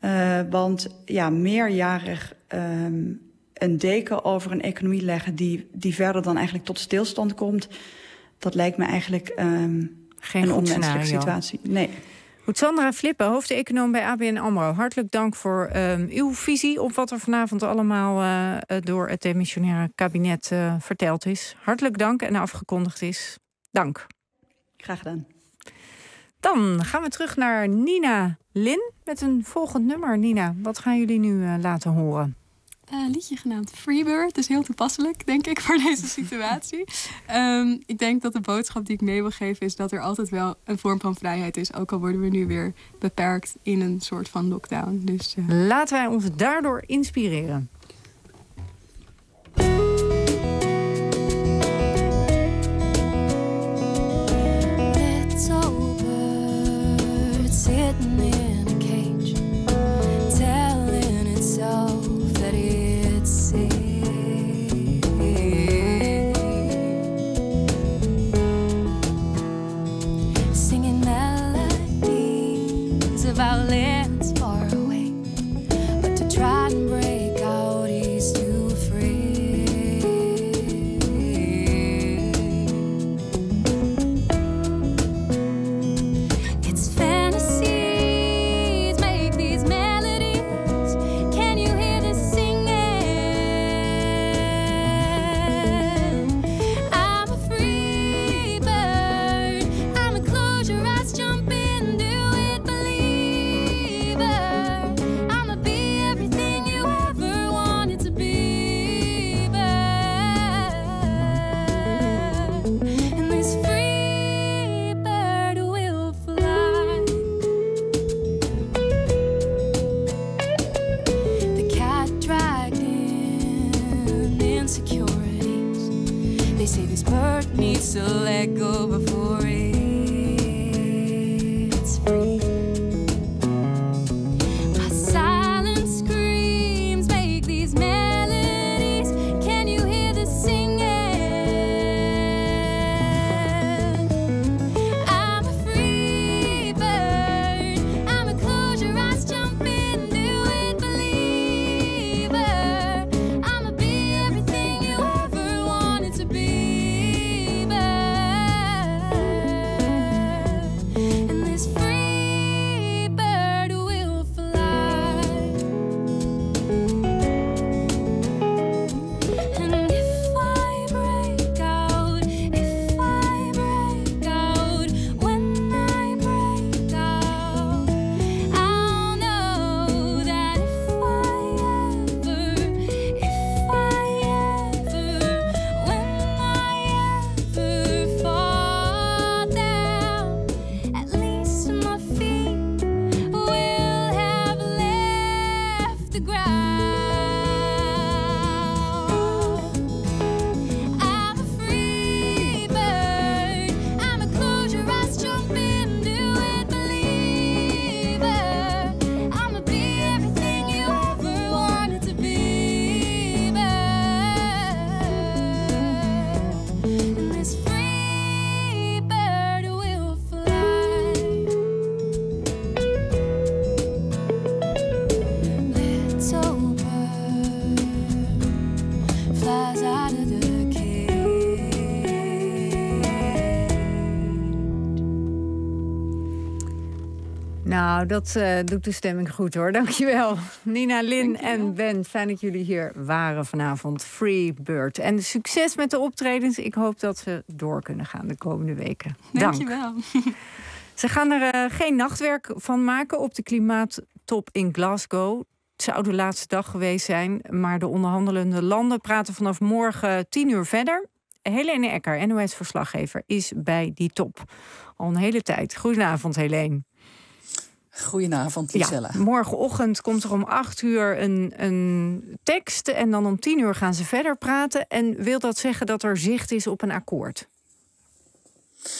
Uh, want ja, meerjarig um, een deken over een economie leggen die, die verder dan eigenlijk tot stilstand komt, dat lijkt me eigenlijk um, Geen een goed onwenselijke scenario. situatie. Nee. Goed, Sandra Flippen, hoofdeconoom bij A B N AMRO. Hartelijk dank voor um, uw visie op wat er vanavond allemaal uh, door het demissionaire kabinet uh, verteld is. Hartelijk dank en afgekondigd is. Dank. Graag gedaan. Dan gaan we terug naar Nina Lin met een volgend nummer. Nina, wat gaan jullie nu uh, laten horen? Een uh, liedje genaamd Freebird. Het is heel toepasselijk, denk ik, voor deze situatie. um, ik denk dat de boodschap die ik mee wil geven is dat er altijd wel een vorm van vrijheid is. Ook al worden we nu weer beperkt in een soort van lockdown. Dus, uh... laten wij ons daardoor inspireren. Little bird sitting in a cage, telling itself that it's safe, singing melodies about lands far away, but to try and break out he's too afraid. It's fantasies make these melodies. Can you hear the singing? I'm a free bird. I'm a close your eyes, jump in, do it, believer. I'ma be everything you ever wanted to be, bird. And this free bird will fly. The cat dragged in insecurities. They say this bird needs to let go before it's free. My silent screams make these melodies. Can you hear the singing? I'm a free bird. I'm a close your eyes, jump in, do it, believer. I'ma be everything you ever wanted to be, bird. And this free bird will fly. And if I break out, if I break out, when I break out, I'll know that if I ever, if I ever, when I ever fall down, at least my feet will have left the ground. I'm a free bird. I'ma close your eyes, jump in, do it, believer. I'ma be everything you ever wanted to be, bird. And this free bird will fly. Little bird flies out of the cage. Nou, dat uh, doet de stemming goed hoor. Dankjewel. Nina Lin en Ben, fijn dat jullie hier waren vanavond. Free Bird. En succes met de optredens. Ik hoop dat ze door kunnen gaan de komende weken. Dank. Dankjewel. Ze gaan er uh, geen nachtwerk van maken op de klimaattop in Glasgow. Het zou de laatste dag geweest zijn, maar de onderhandelende landen praten vanaf morgen tien uur verder. Helene Ecker, N O S-verslaggever, is bij die top. Al een hele tijd. Goedenavond, Helene. Goedenavond, Lucella. Ja, morgenochtend komt er om acht uur een, een tekst en dan om tien uur gaan ze verder praten. En wil dat zeggen dat er zicht is op een akkoord?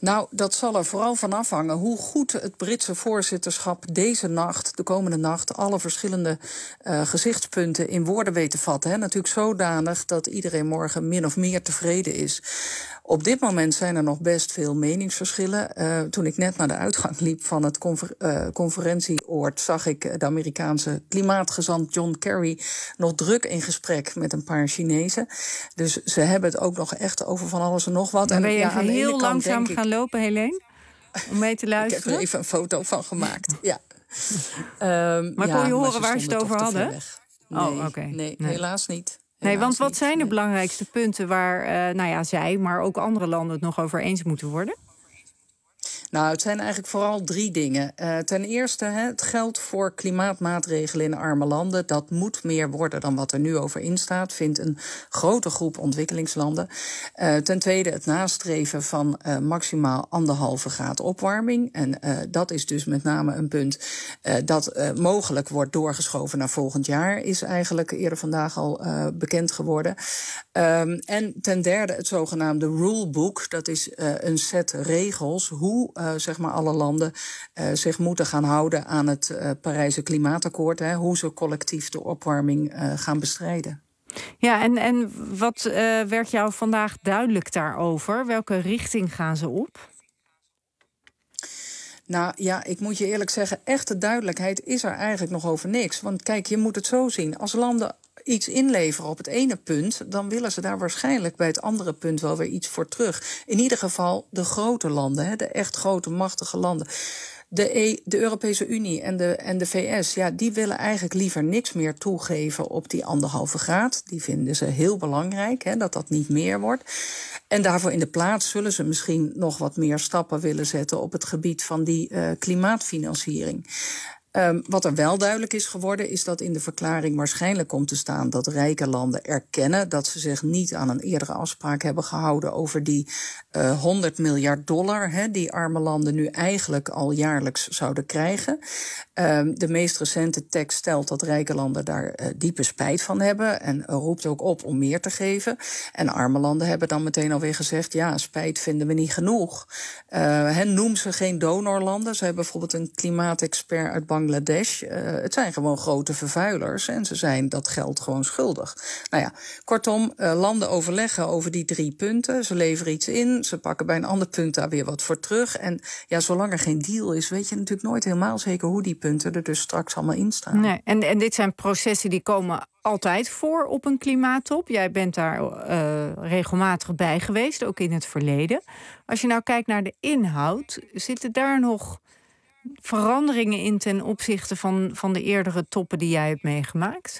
Nou, dat zal er vooral van afhangen hoe goed het Britse voorzitterschap deze nacht, de komende nacht, alle verschillende uh, gezichtspunten in woorden weet te vatten. Hè. Natuurlijk zodanig dat iedereen morgen min of meer tevreden is. Op dit moment zijn er nog best veel meningsverschillen. Uh, toen ik net naar de uitgang liep van het confer- uh, conferentieoord, zag ik de Amerikaanse klimaatgezant John Kerry nog druk in gesprek met een paar Chinezen. Dus ze hebben het ook nog echt over van alles en nog wat. Dan ben je en, ja, even aan de ene heel kant langzaam denk gaan ik, lopen, Helene, om mee te luisteren. Ik heb er even een foto van gemaakt, ja. Um, maar ja, kon je horen ze waar ze het over hadden? Nee, oh, oké. Okay. Nee, nee, helaas niet. Nee, want wat niet, zijn de nee. belangrijkste punten waar uh, nou ja, zij, maar ook andere landen het nog over eens moeten worden? Nou, het zijn eigenlijk vooral drie dingen. Uh, ten eerste, hè, het geld voor klimaatmaatregelen in arme landen, dat moet meer worden dan wat er nu over in staat, vindt een grote groep ontwikkelingslanden. Uh, ten tweede, het nastreven van uh, maximaal anderhalve graad opwarming. En uh, dat is dus met name een punt uh, dat uh, mogelijk wordt doorgeschoven naar volgend jaar, is eigenlijk eerder vandaag al uh, bekend geworden. Um, en ten derde, het zogenaamde rulebook. Dat is uh, een set regels hoe uh, zeg maar alle landen uh, zich moeten gaan houden aan het uh, Parijse Klimaatakkoord. Hè, hoe ze collectief de opwarming uh, gaan bestrijden. Ja, en, en wat uh, werd jou vandaag duidelijk daarover? Welke richting gaan ze op? Nou ja, ik moet je eerlijk zeggen, echte duidelijkheid is er eigenlijk nog over niks. Want kijk, je moet het zo zien. Als landen iets inleveren op het ene punt, dan willen ze daar waarschijnlijk bij het andere punt wel weer iets voor terug. In ieder geval de grote landen, hè, de echt grote, machtige landen. De, e, de Europese Unie en de, en de V S, ja, die willen eigenlijk liever niks meer toegeven op die anderhalve graad. Die vinden ze heel belangrijk, hè, dat dat niet meer wordt. En daarvoor in de plaats zullen ze misschien nog wat meer stappen willen zetten op het gebied van die uh, klimaatfinanciering. Um, wat er wel duidelijk is geworden, is dat in de verklaring waarschijnlijk komt te staan dat rijke landen erkennen dat ze zich niet aan een eerdere afspraak hebben gehouden over die uh, honderd miljard dollar, hè, die arme landen nu eigenlijk al jaarlijks zouden krijgen. Um, de meest recente tekst stelt dat rijke landen daar uh, diepe spijt van hebben en uh, roept ook op om meer te geven. En arme landen hebben dan meteen alweer gezegd, ja, spijt vinden we niet genoeg. Uh, hen noemen ze geen donorlanden. Ze hebben bijvoorbeeld een klimaatexpert uit Bangladesh. Bangladesh. Uh, het zijn gewoon grote vervuilers en ze zijn dat geld gewoon schuldig. Nou ja, kortom, uh, landen overleggen over die drie punten. Ze leveren iets in, ze pakken bij een ander punt daar weer wat voor terug. En ja, zolang er geen deal is, weet je natuurlijk nooit helemaal zeker hoe die punten er dus straks allemaal in staan. Nee, en, en dit zijn processen die komen altijd voor op een klimaattop. Jij bent daar uh, regelmatig bij geweest, ook in het verleden. Als je nou kijkt naar de inhoud, zitten daar nog veranderingen in ten opzichte van, van de eerdere toppen die jij hebt meegemaakt?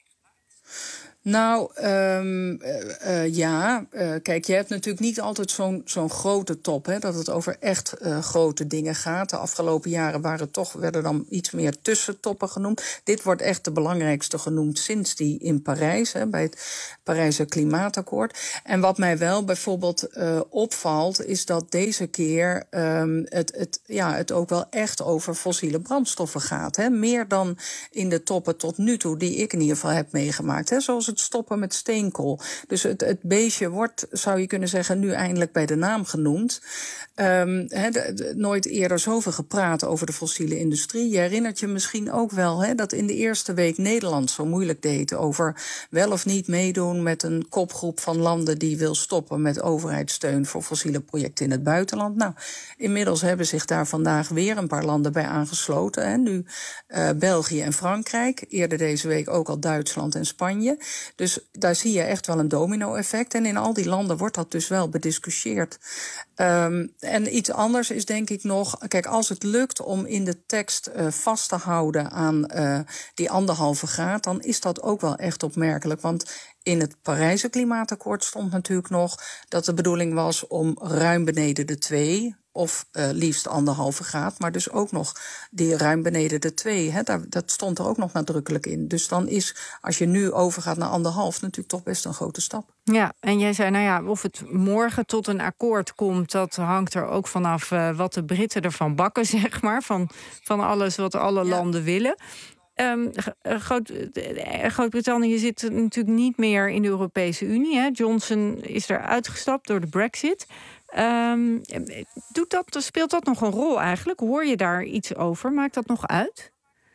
Nou, um, uh, uh, ja. Uh, kijk, je hebt natuurlijk niet altijd zo'n zo'n grote top, hè, dat het over echt uh, grote dingen gaat. De afgelopen jaren waren toch, werden dan iets meer tussentoppen genoemd. Dit wordt echt de belangrijkste genoemd sinds die in Parijs, hè, bij het Parijse Klimaatakkoord. En wat mij wel bijvoorbeeld uh, opvalt, is dat deze keer um, het, het, ja, het ook wel echt over fossiele brandstoffen gaat. Hè. Meer dan in de toppen tot nu toe, die ik in ieder geval heb meegemaakt. Hè, zoals het stoppen met steenkool. Dus het, het beestje wordt, zou je kunnen zeggen, nu eindelijk bij de naam genoemd. Um, he, de, de, nooit eerder zoveel gepraat over de fossiele industrie. Je herinnert je misschien ook wel he, dat in de eerste week Nederland zo moeilijk deed over wel of niet meedoen met een kopgroep van landen die wil stoppen met overheidssteun voor fossiele projecten in het buitenland. Nou, inmiddels hebben zich daar vandaag weer een paar landen bij aangesloten. He. Nu uh, België en Frankrijk, eerder deze week ook al Duitsland en Spanje. Dus daar zie je echt wel een domino-effect. En in al die landen wordt dat dus wel bediscussieerd. Um, en iets anders is denk ik nog, kijk, als het lukt om in de tekst uh, vast te houden aan uh, die anderhalve graad, dan is dat ook wel echt opmerkelijk. Want in het Parijse Klimaatakkoord stond natuurlijk nog dat de bedoeling was om ruim beneden de twee, of uh, liefst anderhalve graad, maar dus ook nog die ruim beneden de twee. Hè, daar, dat stond er ook nog nadrukkelijk in. Dus dan is, als je nu overgaat naar anderhalf, natuurlijk toch best een grote stap. Ja, en jij zei, nou ja, of het morgen tot een akkoord komt, dat hangt er ook vanaf uh, wat de Britten ervan bakken, zeg maar. Van, van alles wat alle ja. landen willen. Um, Groot, Groot-Brittannië zit natuurlijk niet meer in de Europese Unie. Hè? Johnson is er uitgestapt door de Brexit. Um, doet dat, speelt dat nog een rol eigenlijk? Hoor je daar iets over? Maakt dat nog uit?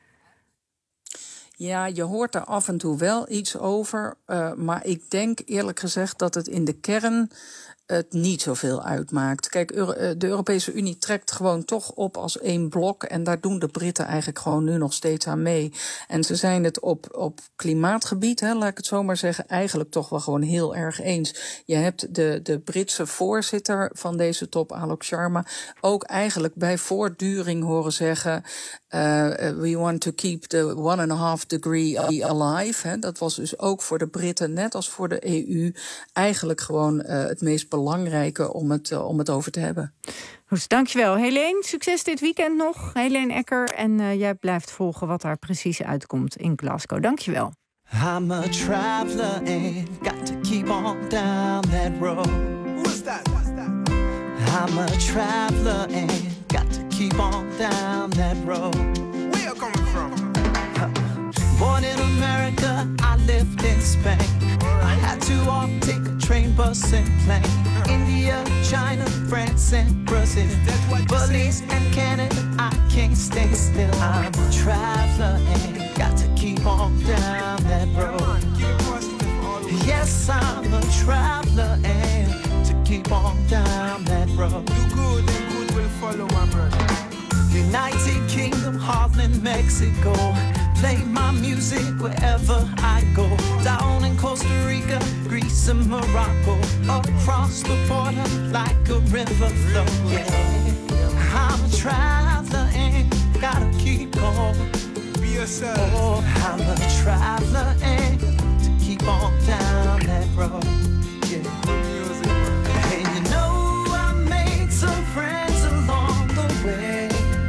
Ja, je hoort er af en toe wel iets over. Uh, maar ik denk eerlijk gezegd dat het in de kern het niet zoveel uitmaakt. Kijk, de Europese Unie trekt gewoon toch op als één blok. En daar doen de Britten eigenlijk gewoon nu nog steeds aan mee. En ze zijn het op, op klimaatgebied, hè, laat ik het zo maar zeggen, eigenlijk toch wel gewoon heel erg eens. Je hebt de, de Britse voorzitter van deze top, Alok Sharma, ook eigenlijk bij voortduring horen zeggen, Uh, we want to keep the one and a half degree alive. Hè. Dat was dus ook voor de Britten, net als voor de E U, eigenlijk gewoon uh, het meest belangrijke om het, uh, om het over te hebben. Goed, dankjewel. Helene, succes dit weekend nog. Helene Ecker. En uh, jij blijft volgen wat daar precies uitkomt in Glasgow. Dankjewel. I'm a traveler and got to keep on down that road. Who's that? Who's that? I'm a traveler and got to keep on down that road. Where you coming from? Huh. Born in America, I lived in Spain. Right. I had to walk, take a train, bus and plane. Huh. India, China, France and Brazil. Belize and Canada, I can't stay still. I'm a traveler and got to keep on down that road. Yes, I'm a traveler and to keep on down that road. Do good and good will follow, my brother. United Kingdom, Holland, Mexico. Play my music wherever I go. Down in Costa Rica, Greece and Morocco. Across the border like a river flow. Yeah, I'm a traveler and gotta keep going. Be yourself. Oh, I'm a traveler and to keep on down that road. Yeah. And you know I made some friends along the way.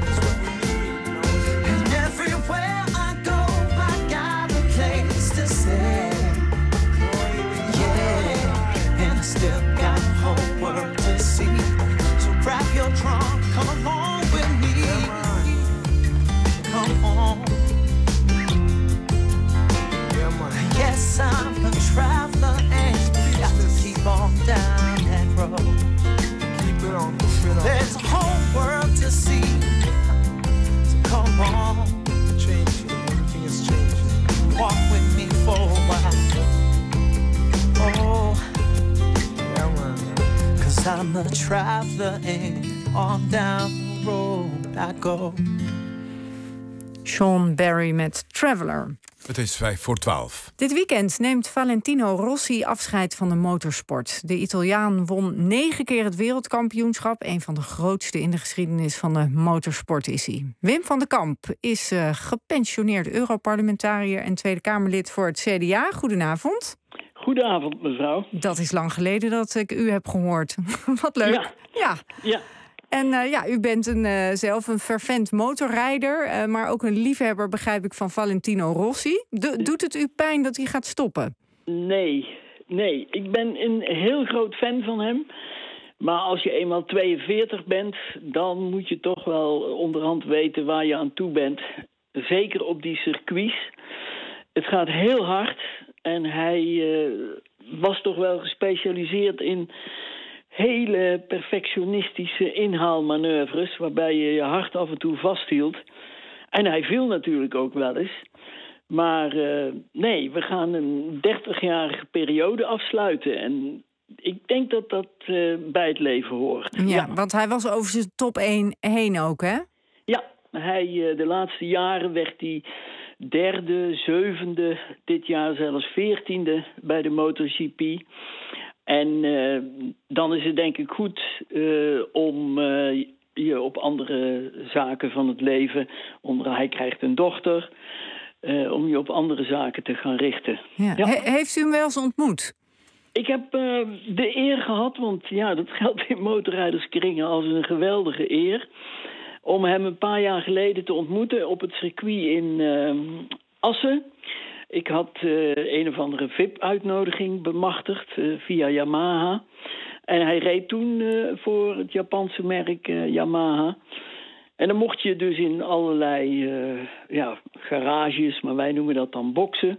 And everywhere I go, I got a place to stay. Yeah, and I still got a whole world to see. So grab your trunk, come along with me. Come on. Yes, I'm a traveler and got to keep on down that road. Keep it on, keep it on. There's a whole world to see. So come on, changing, everything is changing. Walk with me for a while. Oh, yeah, man. Cause I'm a traveler and on down the road I go. Sean Barry met Traveler. Het is vijf voor twaalf. Dit weekend neemt Valentino Rossi afscheid van de motorsport. De Italiaan won negen keer het wereldkampioenschap. Een van de grootste in de geschiedenis van de motorsport is hij. Wim van den Kamp is uh, gepensioneerd Europarlementariër en Tweede Kamerlid voor het C D A. Goedenavond. Goedenavond, mevrouw. Dat is lang geleden dat ik u heb gehoord. Wat leuk. Ja. Ja. ja. En uh, ja, u bent een, uh, zelf een fervent motorrijder, uh, maar ook een liefhebber, begrijp ik, van Valentino Rossi. Do- doet het u pijn dat hij gaat stoppen? Nee, nee. Ik ben een heel groot fan van hem. Maar als je eenmaal tweeënveertig bent, dan moet je toch wel onderhand weten waar je aan toe bent. Zeker op die circuits. Het gaat heel hard en hij uh, was toch wel gespecialiseerd in hele perfectionistische inhaalmanoeuvres, waarbij je je hart af en toe vasthield. En hij viel natuurlijk ook wel eens. Maar uh, nee, we gaan een dertigjarige periode afsluiten. En ik denk dat dat uh, bij het leven hoort. Ja, ja, want hij was over zijn top één heen ook, hè? Ja, hij, uh, de laatste jaren werd hij derde, zevende, dit jaar zelfs veertiende bij de MotoGP. En uh, dan is het denk ik goed uh, om uh, je op andere zaken van het leven, onder hij krijgt een dochter, uh, om je op andere zaken te gaan richten. Ja. Ja. He- heeft u hem wel eens ontmoet? Ik heb uh, de eer gehad, want ja, dat geldt in motorrijderskringen als een geweldige eer, om hem een paar jaar geleden te ontmoeten op het circuit in uh, Assen. Ik had uh, een of andere V I P-uitnodiging bemachtigd uh, via Yamaha. En hij reed toen uh, voor het Japanse merk uh, Yamaha. En dan mocht je dus in allerlei uh, ja, garages, maar wij noemen dat dan boxen.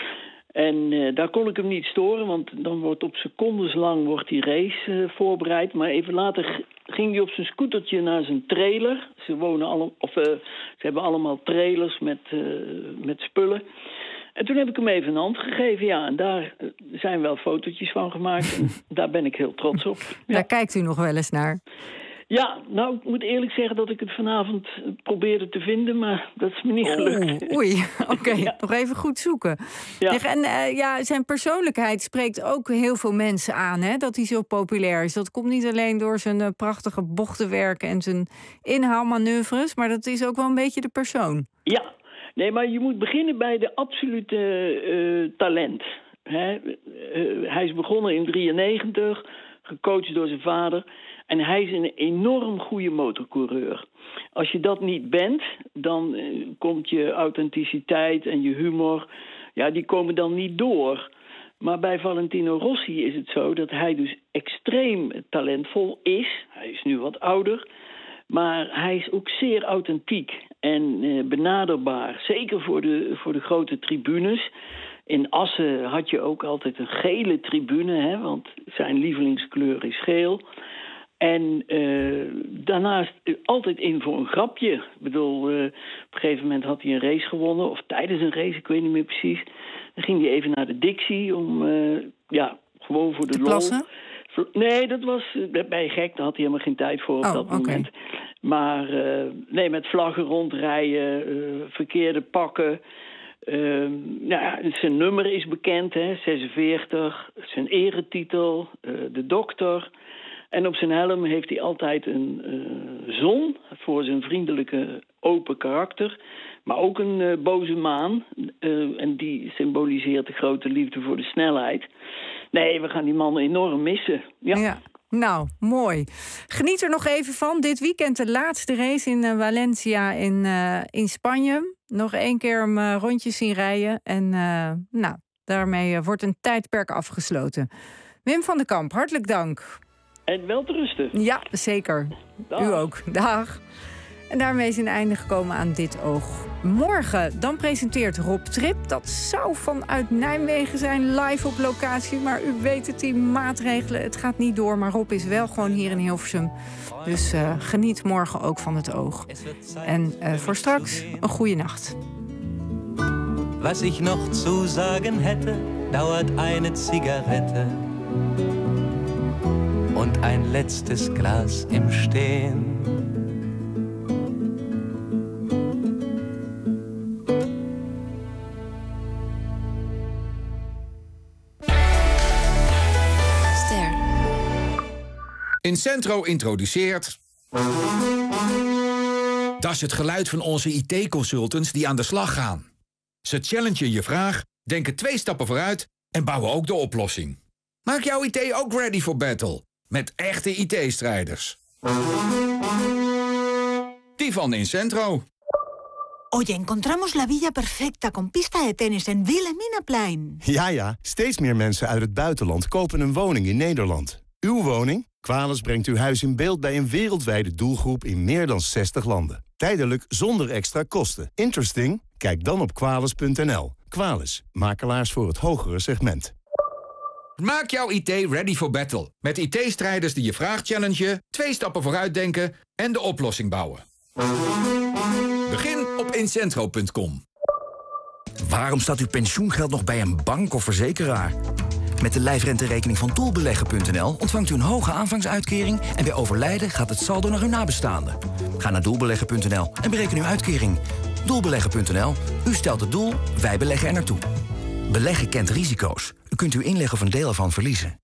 En uh, daar kon ik hem niet storen, want dan wordt op secondes lang wordt die race uh, voorbereid. Maar even later g- ging hij op zijn scootertje naar zijn trailer. Ze wonen alle, of uh, ze hebben allemaal trailers met, uh, met spullen. En toen heb ik hem even een hand gegeven, ja. En daar zijn wel fotootjes van gemaakt. En daar ben ik heel trots op. Ja. Daar kijkt u nog wel eens naar. Ja, nou, ik moet eerlijk zeggen dat ik het vanavond probeerde te vinden, maar dat is me niet gelukt. Oeh, oei, oké, okay, ja. Nog even goed zoeken. Ja. En uh, ja, zijn persoonlijkheid spreekt ook heel veel mensen aan, hè, dat hij zo populair is. Dat komt niet alleen door zijn uh, prachtige bochtenwerk en zijn inhaalmanoeuvres, maar dat is ook wel een beetje de persoon. Ja, nee, maar je moet beginnen bij de absolute uh, talent. Hè? Uh, hij is begonnen in drieënnegentig, gecoacht door zijn vader. En hij is een enorm goede motorcoureur. Als je dat niet bent, dan uh, komt je authenticiteit en je humor, ja, die komen dan niet door. Maar bij Valentino Rossi is het zo dat hij dus extreem talentvol is. Hij is nu wat ouder, maar hij is ook zeer authentiek en uh, benaderbaar. Zeker voor de, voor de grote tribunes. In Assen had je ook altijd een gele tribune, hè, want zijn lievelingskleur is geel. En uh, daarnaast uh, altijd in voor een grapje. Ik bedoel, uh, op een gegeven moment had hij een race gewonnen, of tijdens een race, ik weet niet meer precies. Dan ging hij even naar de Dixie om, uh, ja, gewoon voor de te lol. Plassen? Nee, dat was, uh, ben je gek, daar had hij helemaal geen tijd voor op oh, dat okay. moment. Maar uh, nee, met vlaggen rondrijden, uh, verkeerde pakken. Uh, ja, zijn nummer is bekend, hè, zesenveertig, zijn eretitel, uh, de dokter. En op zijn helm heeft hij altijd een uh, zon voor zijn vriendelijke, open karakter. Maar ook een uh, boze maan. Uh, en die symboliseert de grote liefde voor de snelheid. Nee, we gaan die man enorm missen. Ja. ja. Nou, mooi. Geniet er nog even van. Dit weekend de laatste race in uh, Valencia in, uh, in Spanje. Nog één keer hem uh, rondjes zien rijden. En uh, nou, daarmee uh, wordt een tijdperk afgesloten. Wim van den Kamp, hartelijk dank. En wel te rusten. Ja, zeker. Dag. U ook. Dag. En daarmee is een einde gekomen aan Dit Oog. Morgen dan presenteert Rob Trip. Dat zou vanuit Nijmegen zijn, live op locatie. Maar u weet het, die maatregelen, het gaat niet door. Maar Rob is wel gewoon hier in Hilversum. Dus uh, geniet morgen ook van het oog. En uh, voor straks, een goede nacht. Was ich noch zu sagen hätte, dauert eine Zigarette und ein letztes Glas im Stehen. Incentro introduceert... Dat is het geluid van onze I T-consultants die aan de slag gaan. Ze challengen je vraag, denken twee stappen vooruit en bouwen ook de oplossing. Maak jouw I T ook ready for battle. Met echte I T-strijders. Die van Incentro. Oye, encontramos la villa perfecta con pista de tenis en Wilhelminaplein. Ja, ja. Steeds meer mensen uit het buitenland kopen een woning in Nederland. Uw woning? Quales brengt uw huis in beeld bij een wereldwijde doelgroep in meer dan zestig landen. Tijdelijk zonder extra kosten. Interesting? Kijk dan op quales punt n l. Quales, makelaars voor het hogere segment. Maak jouw I T ready for battle. Met I T-strijders die je vraag challengen, twee stappen vooruit denken en de oplossing bouwen. Begin op incentro punt com. Waarom staat uw pensioengeld nog bij een bank of verzekeraar? Met de lijfrenterekening van doelbeleggen punt n l ontvangt u een hoge aanvangsuitkering en bij overlijden gaat het saldo naar uw nabestaanden. Ga naar doelbeleggen punt n l en bereken uw uitkering. doelbeleggen punt n l. U stelt het doel, wij beleggen er naartoe. Beleggen kent risico's. U kunt uw inleg of een deel ervan verliezen.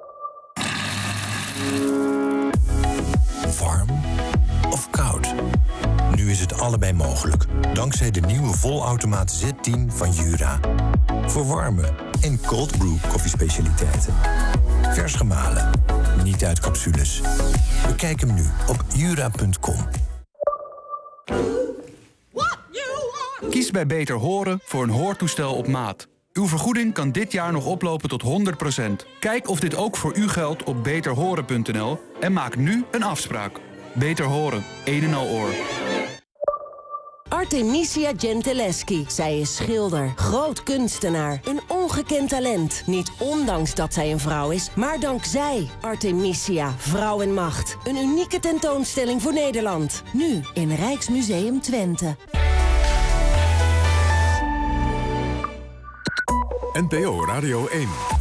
Warm of koud? Nu is het allebei mogelijk, dankzij de nieuwe volautomaat Z tien van Jura. Voor warme en cold brew koffiespecialiteiten. Vers gemalen, niet uit capsules. Bekijk hem nu op jura punt com. Kies bij Beter Horen voor een hoortoestel op maat. Uw vergoeding kan dit jaar nog oplopen tot honderd procent. Kijk of dit ook voor u geldt op beter horen punt n l en maak nu een afspraak. Beter Horen, een en al oor. Artemisia Gentileschi. Zij is schilder, groot kunstenaar, een ongekend talent. Niet ondanks dat zij een vrouw is, maar dankzij Artemisia, Vrouw en Macht. Een unieke tentoonstelling voor Nederland. Nu in Rijksmuseum Twente. N P O Radio één.